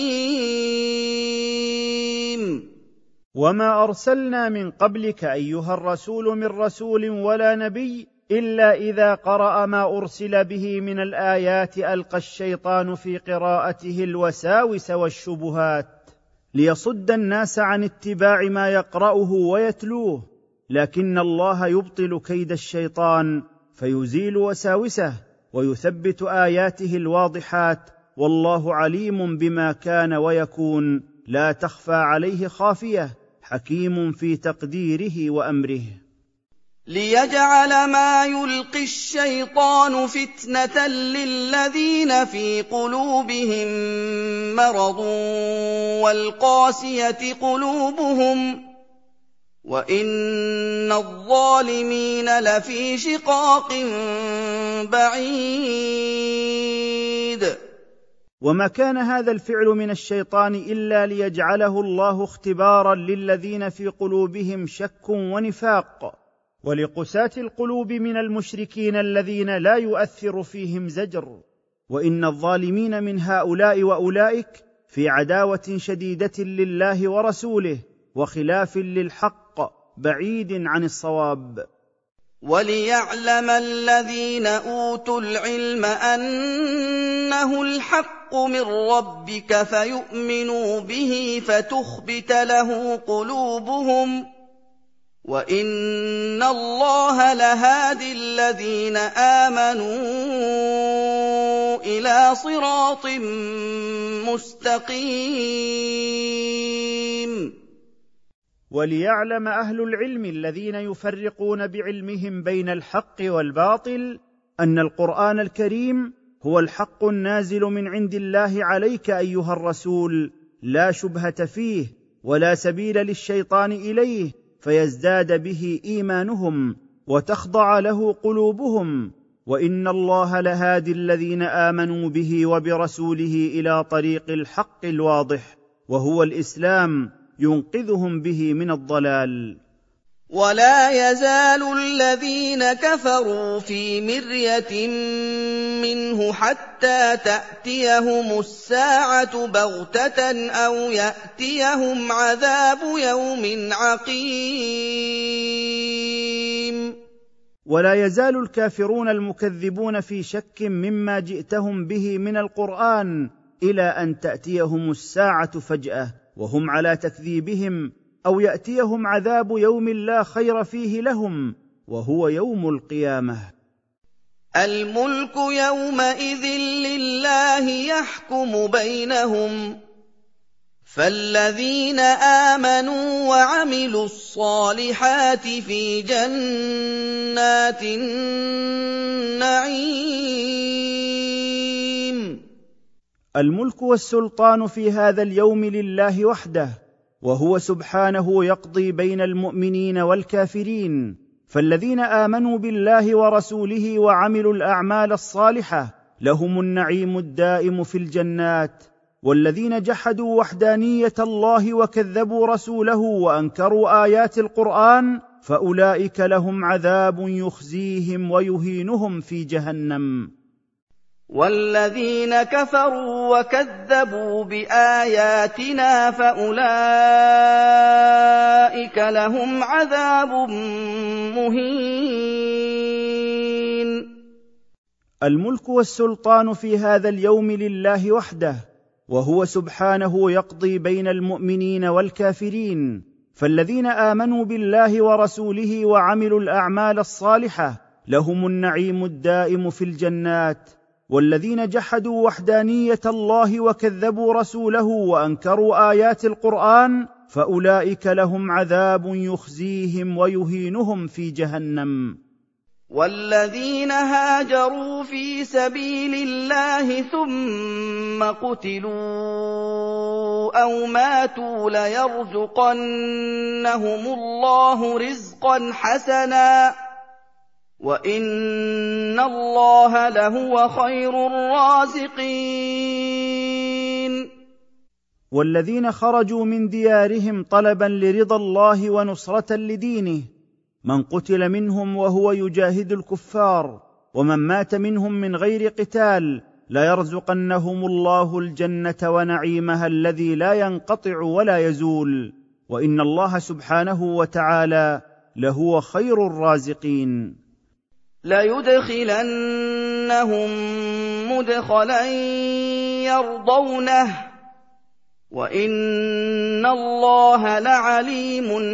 حكيم. وما أرسلنا من قبلك أيها الرسول من رسول ولا نبي إلا إذا قرأ ما أرسل به من الآيات ألقى الشيطان في قراءته الوساوس والشبهات ليصد الناس عن اتباع ما يقرأه ويتلوه، لكن الله يبطل كيد الشيطان فيزيل وساوسه ويثبت آياته الواضحات، والله عليم بما كان ويكون، لا تخفى عليه خافية، حكيم في تقديره وأمره. ليجعل ما يلقي الشيطان فتنة للذين في قلوبهم مرض والقاسية قلوبهم وإن الظالمين لفي شقاق بعيد. وما كان هذا الفعل من الشيطان إلا ليجعله الله اختبارا للذين في قلوبهم شك ونفاق، ولقساة القلوب من المشركين الذين لا يؤثر فيهم زجر، وإن الظالمين من هؤلاء وأولئك في عداوة شديدة لله ورسوله وخلاف للحق بعيد عن الصواب. وليعلم الذين أوتوا العلم أنه الحق من ربك فيؤمنوا به فتخبت له قلوبهم وإن الله لهادي الذين آمنوا إلى صراط مستقيم. وليعلم أهل العلم الذين يفرقون بعلمهم بين الحق والباطل أن القرآن الكريم هو الحق النازل من عند الله عليك أيها الرسول، لا شبهة فيه ولا سبيل للشيطان إليه، فيزداد به إيمانهم وتخضع له قلوبهم، وإن الله لهادي الذين آمنوا به وبرسوله إلى طريق الحق الواضح وهو الإسلام، ينقذهم به من الضلال. ولا يزال الذين كفروا في مرية منه حتى تأتيهم الساعة بغتة أو يأتيهم عذاب يوم عقيم. ولا يزال الكافرون المكذبون في شك مما جئتهم به من القرآن إلى أن تأتيهم الساعة فجأة وهم على تكذيبهم، أو يأتيهم عذاب يوم لا خير فيه لهم وهو يوم القيامة. الملك يومئذ لله يحكم بينهم فالذين آمنوا وعملوا الصالحات في جنات النعيم. الملك والسلطان في هذا اليوم لله وحده، وهو سبحانه يقضي بين المؤمنين والكافرين، فالذين آمنوا بالله ورسوله وعملوا الأعمال الصالحة لهم النعيم الدائم في الجنات، والذين جحدوا وحدانية الله وكذبوا رسوله وأنكروا آيات القرآن فأولئك لهم عذاب يخزيهم ويهينهم في جهنم. والذين كفروا وكذبوا بآياتنا فأولئك لهم عذاب مهين. الملك والسلطان في هذا اليوم لله وحده، وهو سبحانه يقضي بين المؤمنين والكافرين. فالذين آمنوا بالله ورسوله وعملوا الأعمال الصالحة لهم النعيم الدائم في الجنات، والذين جحدوا وحدانية الله وكذبوا رسوله وأنكروا آيات القرآن فأولئك لهم عذاب يخزيهم ويهينهم في جهنم. والذين هاجروا في سبيل الله ثم قتلوا أو ماتوا ليرزقنهم الله رزقا حسنا وإن الله لهو خير الرازقين. والذين خرجوا من ديارهم طلبا لرضا الله ونصرة لدينه، من قتل منهم وهو يجاهد الكفار، ومن مات منهم من غير قتال، ليرزقنهم الله الجنة ونعيمها الذي لا ينقطع ولا يزول، وإن الله سبحانه وتعالى لهو خير الرازقين. ليدخلنهم مدخلا يرضونه وإن الله لعليم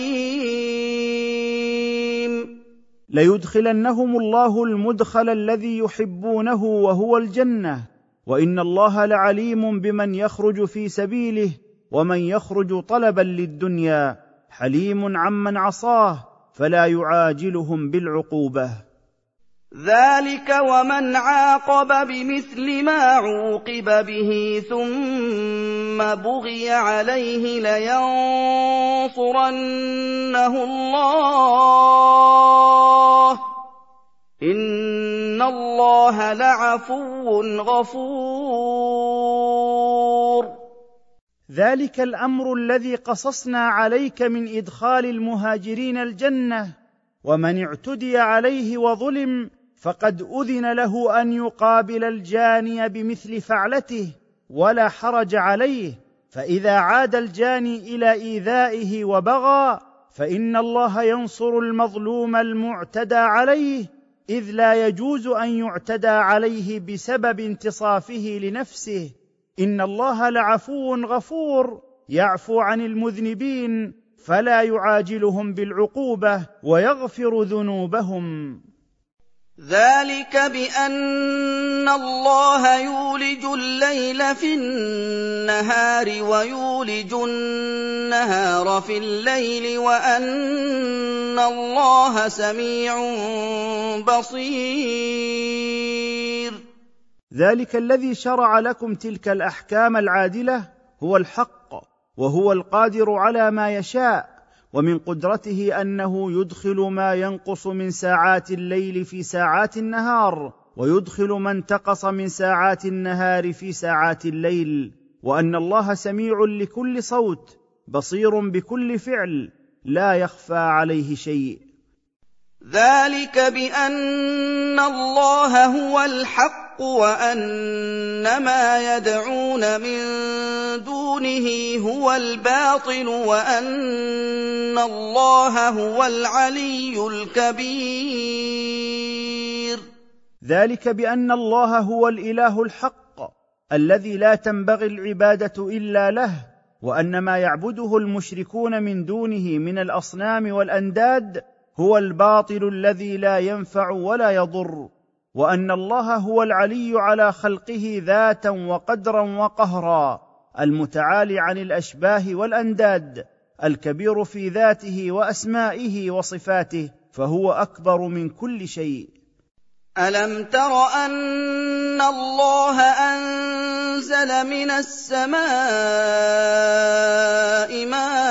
حليم. ليدخلنهم الله المدخل الذي يحبونه وهو الجنة، وإن الله لعليم بمن يخرج في سبيله ومن يخرج طلبا للدنيا، حليم عمن عصاه فلا يعاجلهم بالعقوبة. ذلك ومن عاقب بمثل ما عوقب به ثم بغي عليه لينصرنه الله إن الله لعفو غفور. ذلك الأمر الذي قصصنا عليك من إدخال المهاجرين الجنة، ومن اعتدي عليه وظلم فقد أذن له أن يقابل الجاني بمثل فعلته ولا حرج عليه، فإذا عاد الجاني إلى إيذائه وبغى فإن الله ينصر المظلوم المعتدى عليه، إذ لا يجوز أن يعتدى عليه بسبب انتصافه لنفسه. إن الله لعفو غفور، يعفو عن المذنبين فلا يعاجلهم بالعقوبة ويغفر ذنوبهم. ذلك بأن الله يولج الليل في النهار ويولج النهار في الليل وأن الله سميع بصير. ذلك الذي شرع لكم تلك الأحكام العادلة هو الحق، وهو القادر على ما يشاء، ومن قدرته أنه يدخل ما ينقص من ساعات الليل في ساعات النهار، ويدخل ما انتقص من ساعات النهار في ساعات الليل، وأن الله سميع لكل صوت بصير بكل فعل لا يخفى عليه شيء. ذلك بأن الله هو الحق وأن ما يدعون من دونه هو الباطل وأن الله هو العلي الكبير. ذلك بأن الله هو الإله الحق الذي لا تنبغي العبادة إلا له، وأن ما يعبده المشركون من دونه من الأصنام والأنداد هو الباطل الذي لا ينفع ولا يضر، وأن الله هو العلي على خلقه ذاتا وقدرا وقهرا، المتعالي عن الأشباه والأنداد، الكبير في ذاته وأسمائه وصفاته، فهو أكبر من كل شيء. ألم تر أن الله أنزل من السماء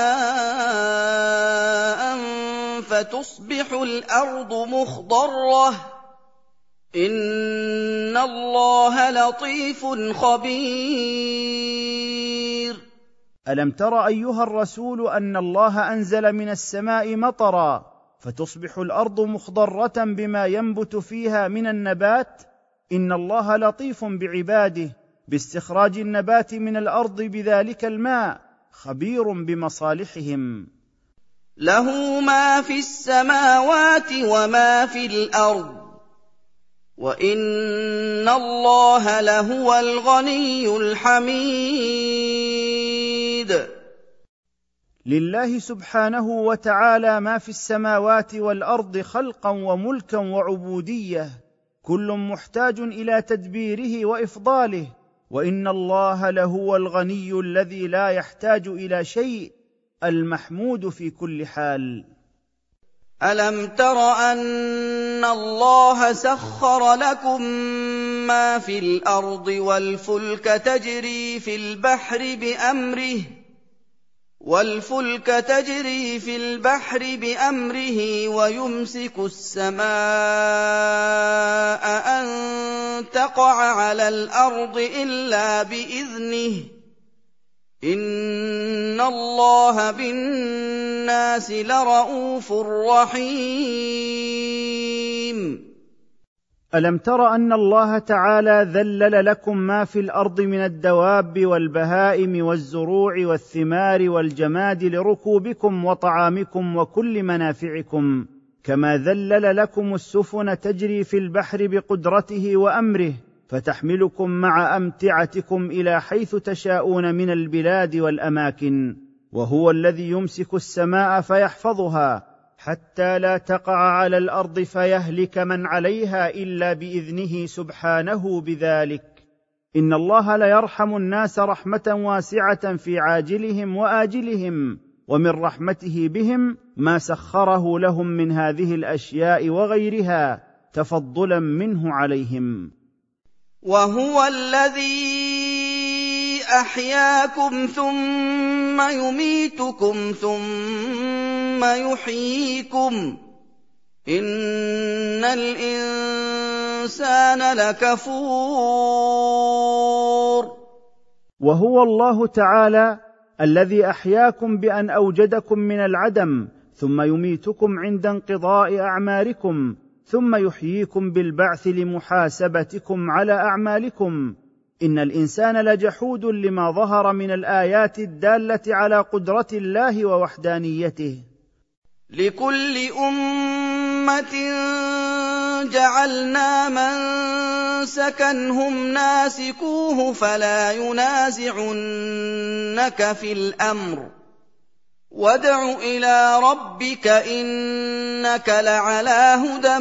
ماء فتصبح الأرض مخضرة إن الله لطيف خبير. ألم تر أيها الرسول أن الله أنزل من السماء مطرا فتصبح الأرض مخضرة بما ينبت فيها من النبات؟ إن الله لطيف بعباده باستخراج النبات من الأرض بذلك الماء، خبير بمصالحهم. له ما في السماوات وما في الأرض وَإِنَّ اللَّهَ لَهُوَ الْغَنِيُّ الْحَمِيدُ. لله سبحانه وتعالى ما في السماوات والأرض خلقا وملكا وعبودية، كل محتاج إلى تدبيره وإفضاله، وإن الله لهو الغني الذي لا يحتاج إلى شيء، المحمود في كل حال. أَلَمْ تَرَ أَنَّ اللَّهَ سَخَّرَ لَكُم مَّا فِي الْأَرْضِ وَالْفُلْكَ تَجْرِي فِي الْبَحْرِ بِأَمْرِهِ وَالْفُلْكَ تَجْرِي فِي الْبَحْرِ بِأَمْرِهِ وَيُمْسِكُ السَّمَاءَ أَن تَقَعَ عَلَى الْأَرْضِ إِلَّا بِإِذْنِهِ ۗ إِنَّ اللَّهَ بِالنَّاسِ لَرَءُوفٌ رَّحِيمٌ. ألم تر أن الله تعالى ذلل لكم ما في الأرض من الدواب والبهائم والزروع والثمار والجماد لركوبكم وطعامكم وكل منافعكم، كما ذلل لكم السفن تجري في البحر بقدرته وأمره، فتحملكم مع أمتعتكم إلى حيث تشاءون من البلاد والأماكن، وهو الذي يمسك السماء فيحفظها حتى لا تقع على الأرض فيهلك من عليها إلا بإذنه سبحانه بذلك. إن الله ليرحم الناس رحمة واسعة في عاجلهم وآجلهم، ومن رحمته بهم ما سخره لهم من هذه الأشياء وغيرها تفضلا منه عليهم. وهو الذي أحياكم ثم يميتكم ثم يحييكم، إن الإنسان لكفور. وهو الله تعالى الذي أحياكم بأن أوجدكم من العدم، ثم يميتكم عند انقضاء أعماركم، ثم يحييكم بالبعث لمحاسبتكم على أعمالكم. إن الإنسان لجحود لما ظهر من الآيات الدالة على قدرة الله ووحدانيته. لكل أمة جعلنا منسكا هم ناسكوه فلا ينازعنك في الأمر، وادع إلى ربك إنك لعلى هدى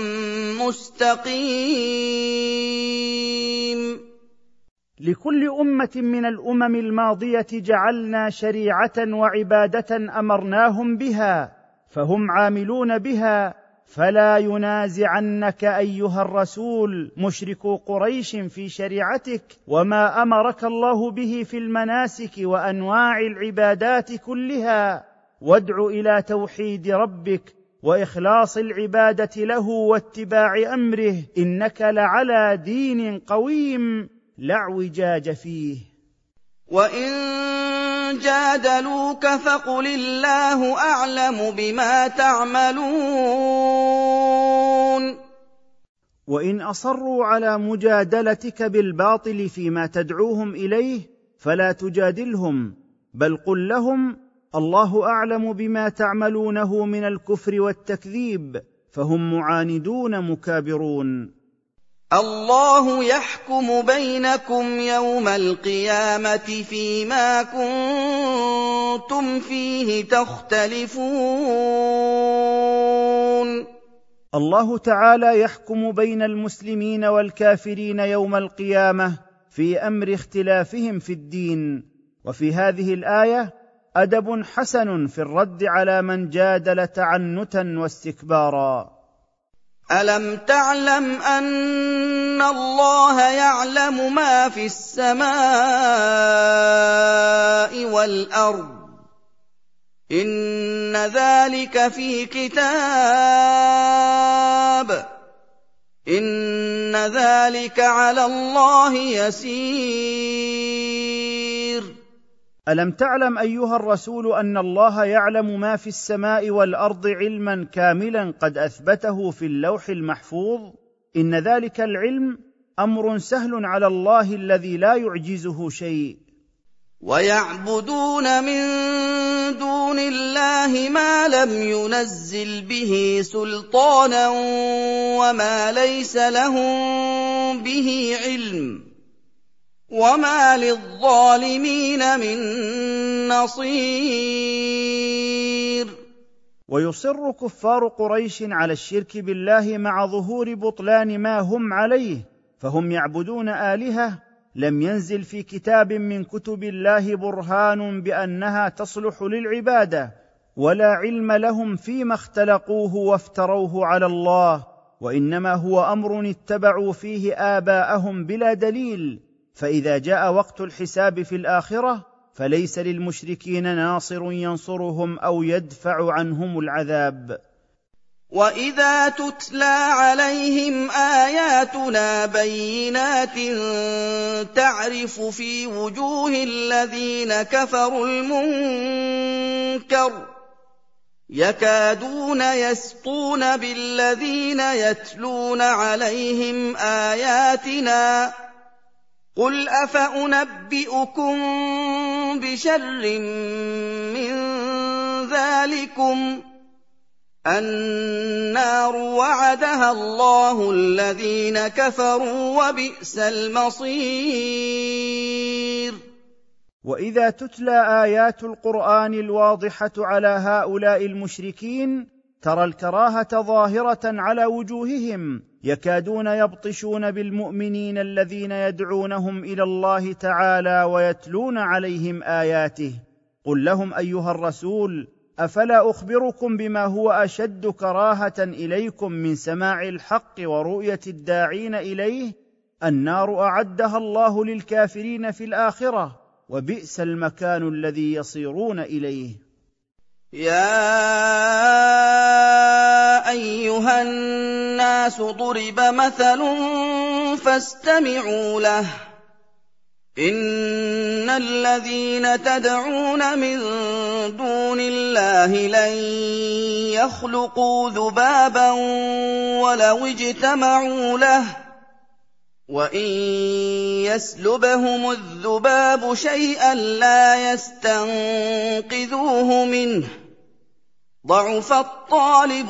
مستقيم. لكل أمة من الأمم الماضية جعلنا شريعة وعبادة أمرناهم بها، فهم عاملون بها، فلا ينازعنك أيها الرسول مشركو قريش في شريعتك وما أمرك الله به في المناسك وأنواع العبادات كلها. وادع إلى توحيد ربك وإخلاص العبادة له واتباع أمره، إنك لعلى دين قويم لا اعوجاج فيه. وإن جادلوك فقل الله أعلم بما تعملون. وإن أصروا على مجادلتك بالباطل فيما تدعوهم إليه فلا تجادلهم، بل قل لهم الله أعلم بما تعملونه من الكفر والتكذيب، فهم معاندون مكابرون. الله يحكم بينكم يوم القيامة فيما كنتم فيه تختلفون. الله تعالى يحكم بين المسلمين والكافرين يوم القيامة في أمر اختلافهم في الدين. وفي هذه الآية أدب حسن في الرد على من جادل تعنتا واستكبارا. ألم تعلم أن الله يعلم ما في السماء والأرض، إن ذلك في كتاب، إن ذلك على الله يسير. ألم تعلم أيها الرسول أن الله يعلم ما في السماء والأرض علما كاملا قد أثبته في اللوح المحفوظ؟ إن ذلك العلم أمر سهل على الله الذي لا يعجزه شيء. وَيَعْبُدُونَ مِن دُونِ اللَّهِ مَا لَمْ يُنَزِّلْ بِهِ سُلْطَانًا وَمَا لَيْسَ لَهُم بِهِ عِلْمٌ ۗ وَمَا لِلظَّالِمِينَ مِن نَّصِيرٍ. ويصر كفار قريش على الشرك بالله مع ظهور بطلان ما هم عليه، فهم يعبدون آلهة لم ينزل في كتاب من كتب الله برهان بأنها تصلح للعبادة، ولا علم لهم فيما اختلقوه وافتروه على الله، وإنما هو أمر اتبعوا فيه آباءهم بلا دليل. فإذا جاء وقت الحساب في الآخرة فليس للمشركين ناصر ينصرهم أو يدفع عنهم العذاب. وَإِذَا تُتْلَىٰ عَلَيْهِمْ آيَاتُنَا بَيِّنَاتٍ تَعْرِفُ فِي وُجُوهِ الَّذِينَ كَفَرُوا الْمُنكَرَ يَكَادُونَ يَسْطُونَ بِالَّذِينَ يَتْلُونَ عَلَيْهِمْ آيَاتِنَا ۗ قُلْ أَفَأُنَبِّئُكُم بِشَرٍّ مِّن ذَٰلِكُمْ ۗ النَّارُ وَعَدَهَا اللَّهُ الَّذِينَ كَفَرُوا ۖ وَبِئْسَ الْمَصِيرُ. وإذا تتلى آيات القرآن الواضحة على هؤلاء المشركين ترى الكراهة ظاهرة على وجوههم، يكادون يبطشون بالمؤمنين الذين يدعونهم إلى الله تعالى ويتلون عليهم آياته. قل لهم أيها الرسول: أفلا أخبركم بما هو أشد كراهة إليكم من سماع الحق ورؤية الداعين إليه؟ النار أعدها الله للكافرين في الآخرة، وبئس المكان الذي يصيرون إليه. يا أيها الناس ضرب مثل فاستمعوا له، إن الذين تدعون من دون الله لن يخلقوا ذبابا ولو اجتمعوا له، وإن يسلبهم الذباب شيئا لا يستنقذوه منه، ضعف الطالب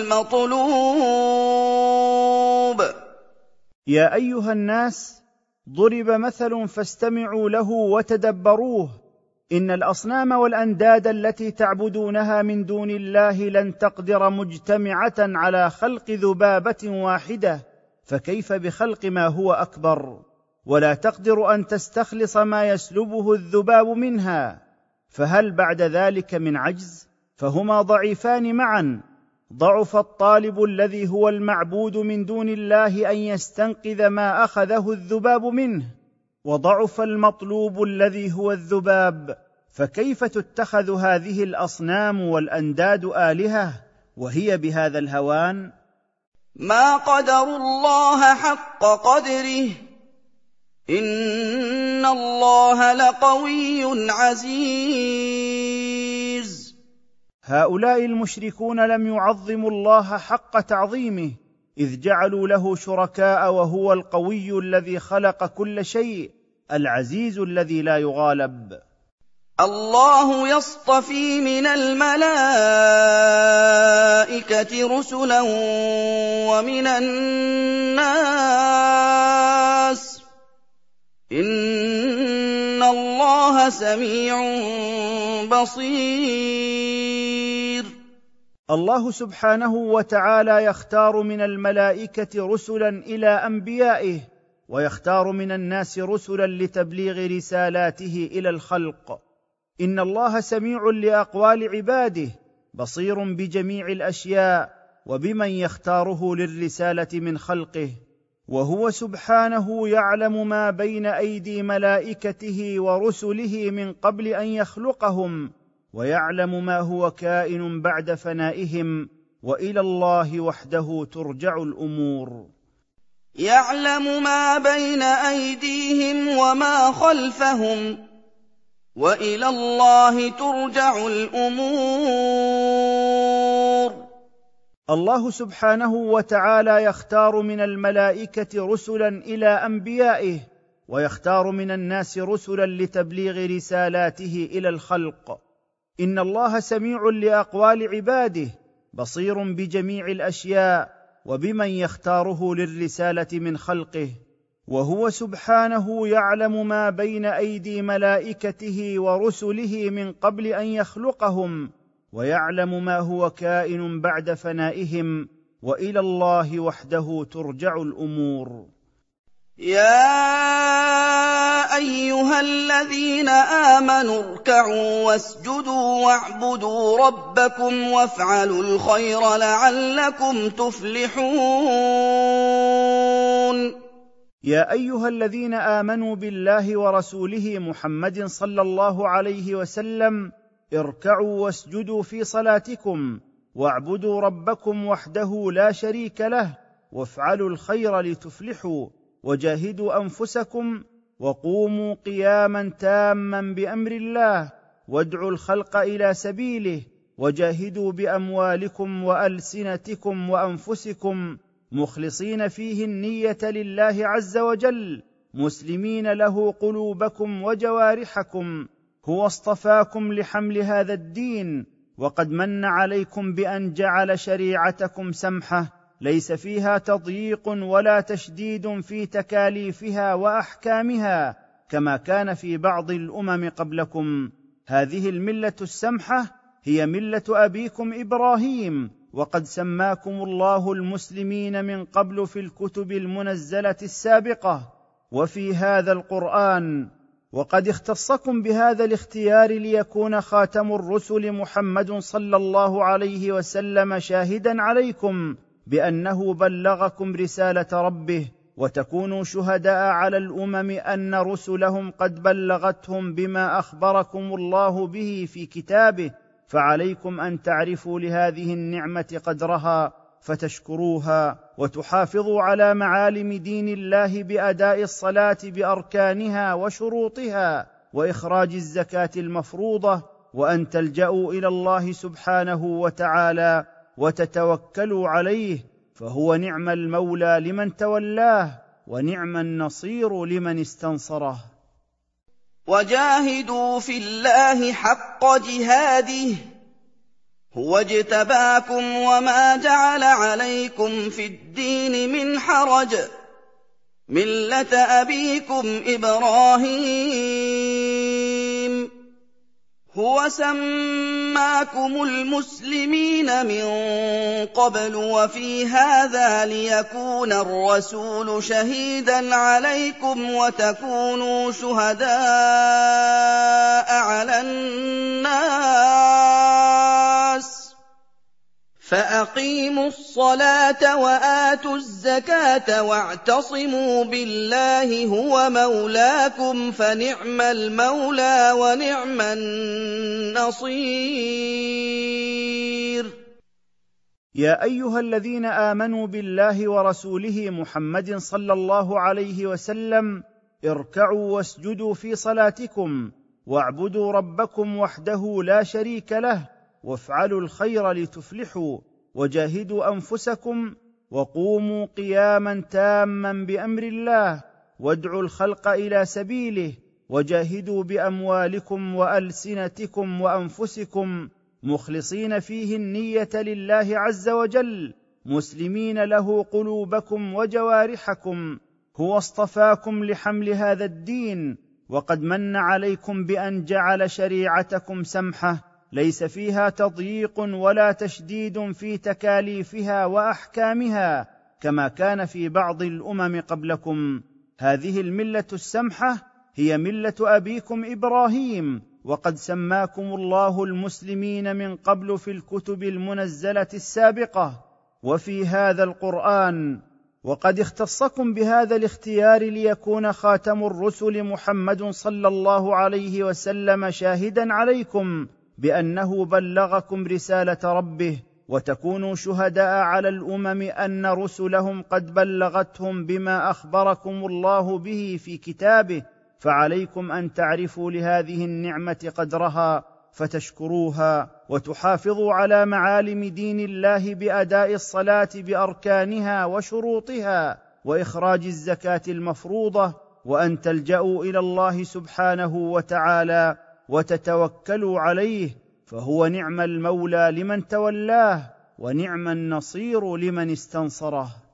والمطلوب. يا أيها الناس ضرب مثل فاستمعوا له وتدبروه، إن الأصنام والأنداد التي تعبدونها من دون الله لن تقدر مجتمعة على خلق ذبابة واحدة، فكيف بخلق ما هو أكبر؟ ولا تقدر أن تستخلص ما يسلبه الذباب منها، فهل بعد ذلك من عجز؟ فهما ضعيفان معا، ضعف الطالب الذي هو المعبود من دون الله أن يستنقذ ما أخذه الذباب منه، وضعف المطلوب الذي هو الذباب، فكيف تتخذ هذه الأصنام والأنداد آلهة وهي بهذا الهوان؟ ما قدروا الله حق قدره، إن الله لقوي عزيز. هؤلاء المشركون لم يعظموا الله حق تعظيمه، إذ جعلوا له شركاء، وهو القوي الذي خلق كل شيء، العزيز الذي لا يغالب. الله يصطفي من الملائكة رسلا ومن الناس، إن الله سميع بصير. الله سبحانه وتعالى يختار من الملائكة رسلا إلى أنبيائه، ويختار من الناس رسلا لتبليغ رسالاته إلى الخلق. إن الله سميع لأقوال عباده، بصير بجميع الأشياء وبمن يختاره للرسالة من خلقه، وهو سبحانه يعلم ما بين أيدي ملائكته ورسله من قبل أن يخلقهم، ويعلم ما هو كائن بعد فنائهم، وإلى الله وحده ترجع الأمور. يعلم ما بين أيديهم وما خلفهم، وإلى الله ترجع الأمور. الله سبحانه وتعالى يختار من الملائكة رسلا إلى أنبيائه، ويختار من الناس رسلا لتبليغ رسالاته الى الخلق. ان الله سميع لاقوال عباده، بصير بجميع الاشياء وبمن يختاره للرساله من خلقه، وهو سبحانه يعلم ما بين ايدي ملائكته ورسله من قبل ان يخلقهم، ويعلم ما هو كائن بعد فنائهم، والى الله وحده ترجع الامور. يا أيها الذين آمنوا اركعوا واسجدوا واعبدوا ربكم وافعلوا الخير لعلكم تفلحون. يا أيها الذين آمنوا بالله ورسوله محمد صلى الله عليه وسلم، اركعوا واسجدوا في صلاتكم، واعبدوا ربكم وحده لا شريك له، وافعلوا الخير لتفلحوا، وجاهدوا أنفسكم، وقوموا قياما تاما بأمر الله، وادعوا الخلق إلى سبيله، وجاهدوا بأموالكم وألسنتكم وأنفسكم، مخلصين فيه النية لله عز وجل، مسلمين له قلوبكم وجوارحكم. هو اصطفاكم لحمل هذا الدين، وقد من عليكم بأن جعل شريعتكم سمحة، ليس فيها تضييق ولا تشديد في تكاليفها وأحكامها، كما كان في بعض الأمم قبلكم. هذه الملة السمحة هي ملة أبيكم إبراهيم، وقد سماكم الله المسلمين من قبل في الكتب المنزلة السابقة وفي هذا القرآن، وقد اختصكم بهذا الاختيار ليكون خاتم الرسل محمد صلى الله عليه وسلم شاهدا عليكم بأنه بلغكم رسالة ربه، وتكونوا شهداء على الأمم أن رسلهم قد بلغتهم بما أخبركم الله به في كتابه، فعليكم أن تعرفوا لهذه النعمة قدرها فتشكروها، وتحافظوا على معالم دين الله بأداء الصلاة بأركانها وشروطها، وإخراج الزكاة المفروضة، وأن تلجأوا إلى الله سبحانه وتعالى وتتوكلوا عليه، فهو نعم المولى لمن تولاه، ونعم النصير لمن استنصره. وجاهدوا في الله حق جهاده هو اجتباكم وما جعل عليكم في الدين من حرج، ملة أبيكم إبراهيم، هو سماكم المسلمين من قبل وفي هذا ليكون الرسول شهيدا عليكم وتكونوا شهداء على الناس، فأقيموا الصلاة وآتوا الزكاة واعتصموا بالله هو مولاكم فنعم المولى ونعم النصير. يا أيها الذين آمنوا بالله ورسوله محمد صلى الله عليه وسلم، اركعوا واسجدوا في صلاتكم، واعبدوا ربكم وحده لا شريك له، وافعلوا الخير لتفلحوا، وجاهدوا أنفسكم، وقوموا قياما تاما بأمر الله، وادعوا الخلق إلى سبيله، وجاهدوا بأموالكم وألسنتكم وأنفسكم، مخلصين فيه النية لله عز وجل، مسلمين له قلوبكم وجوارحكم. هو اصطفاكم لحمل هذا الدين، وقد من عليكم بأن جعل شريعتكم سمحة، ليس فيها تضييق ولا تشديد في تكاليفها وأحكامها، كما كان في بعض الأمم قبلكم. هذه الملة السمحة هي ملة أبيكم إبراهيم، وقد سماكم الله المسلمين من قبل في الكتب المنزلة السابقة وفي هذا القرآن، وقد اختصكم بهذا الاختيار ليكون خاتم الرسل محمد صلى الله عليه وسلم شاهدا عليكم بأنه بلغكم رسالة ربه، وتكونوا شهداء على الأمم أن رسلهم قد بلغتهم بما أخبركم الله به في كتابه، فعليكم أن تعرفوا لهذه النعمة قدرها فتشكروها، وتحافظوا على معالم دين الله بأداء الصلاة بأركانها وشروطها، وإخراج الزكاة المفروضة، وان تلجاوا الى الله سبحانه وتعالى وتتوكلوا عليه، فهو نعم المولى لمن تولاه ونعم النصير لمن استنصره.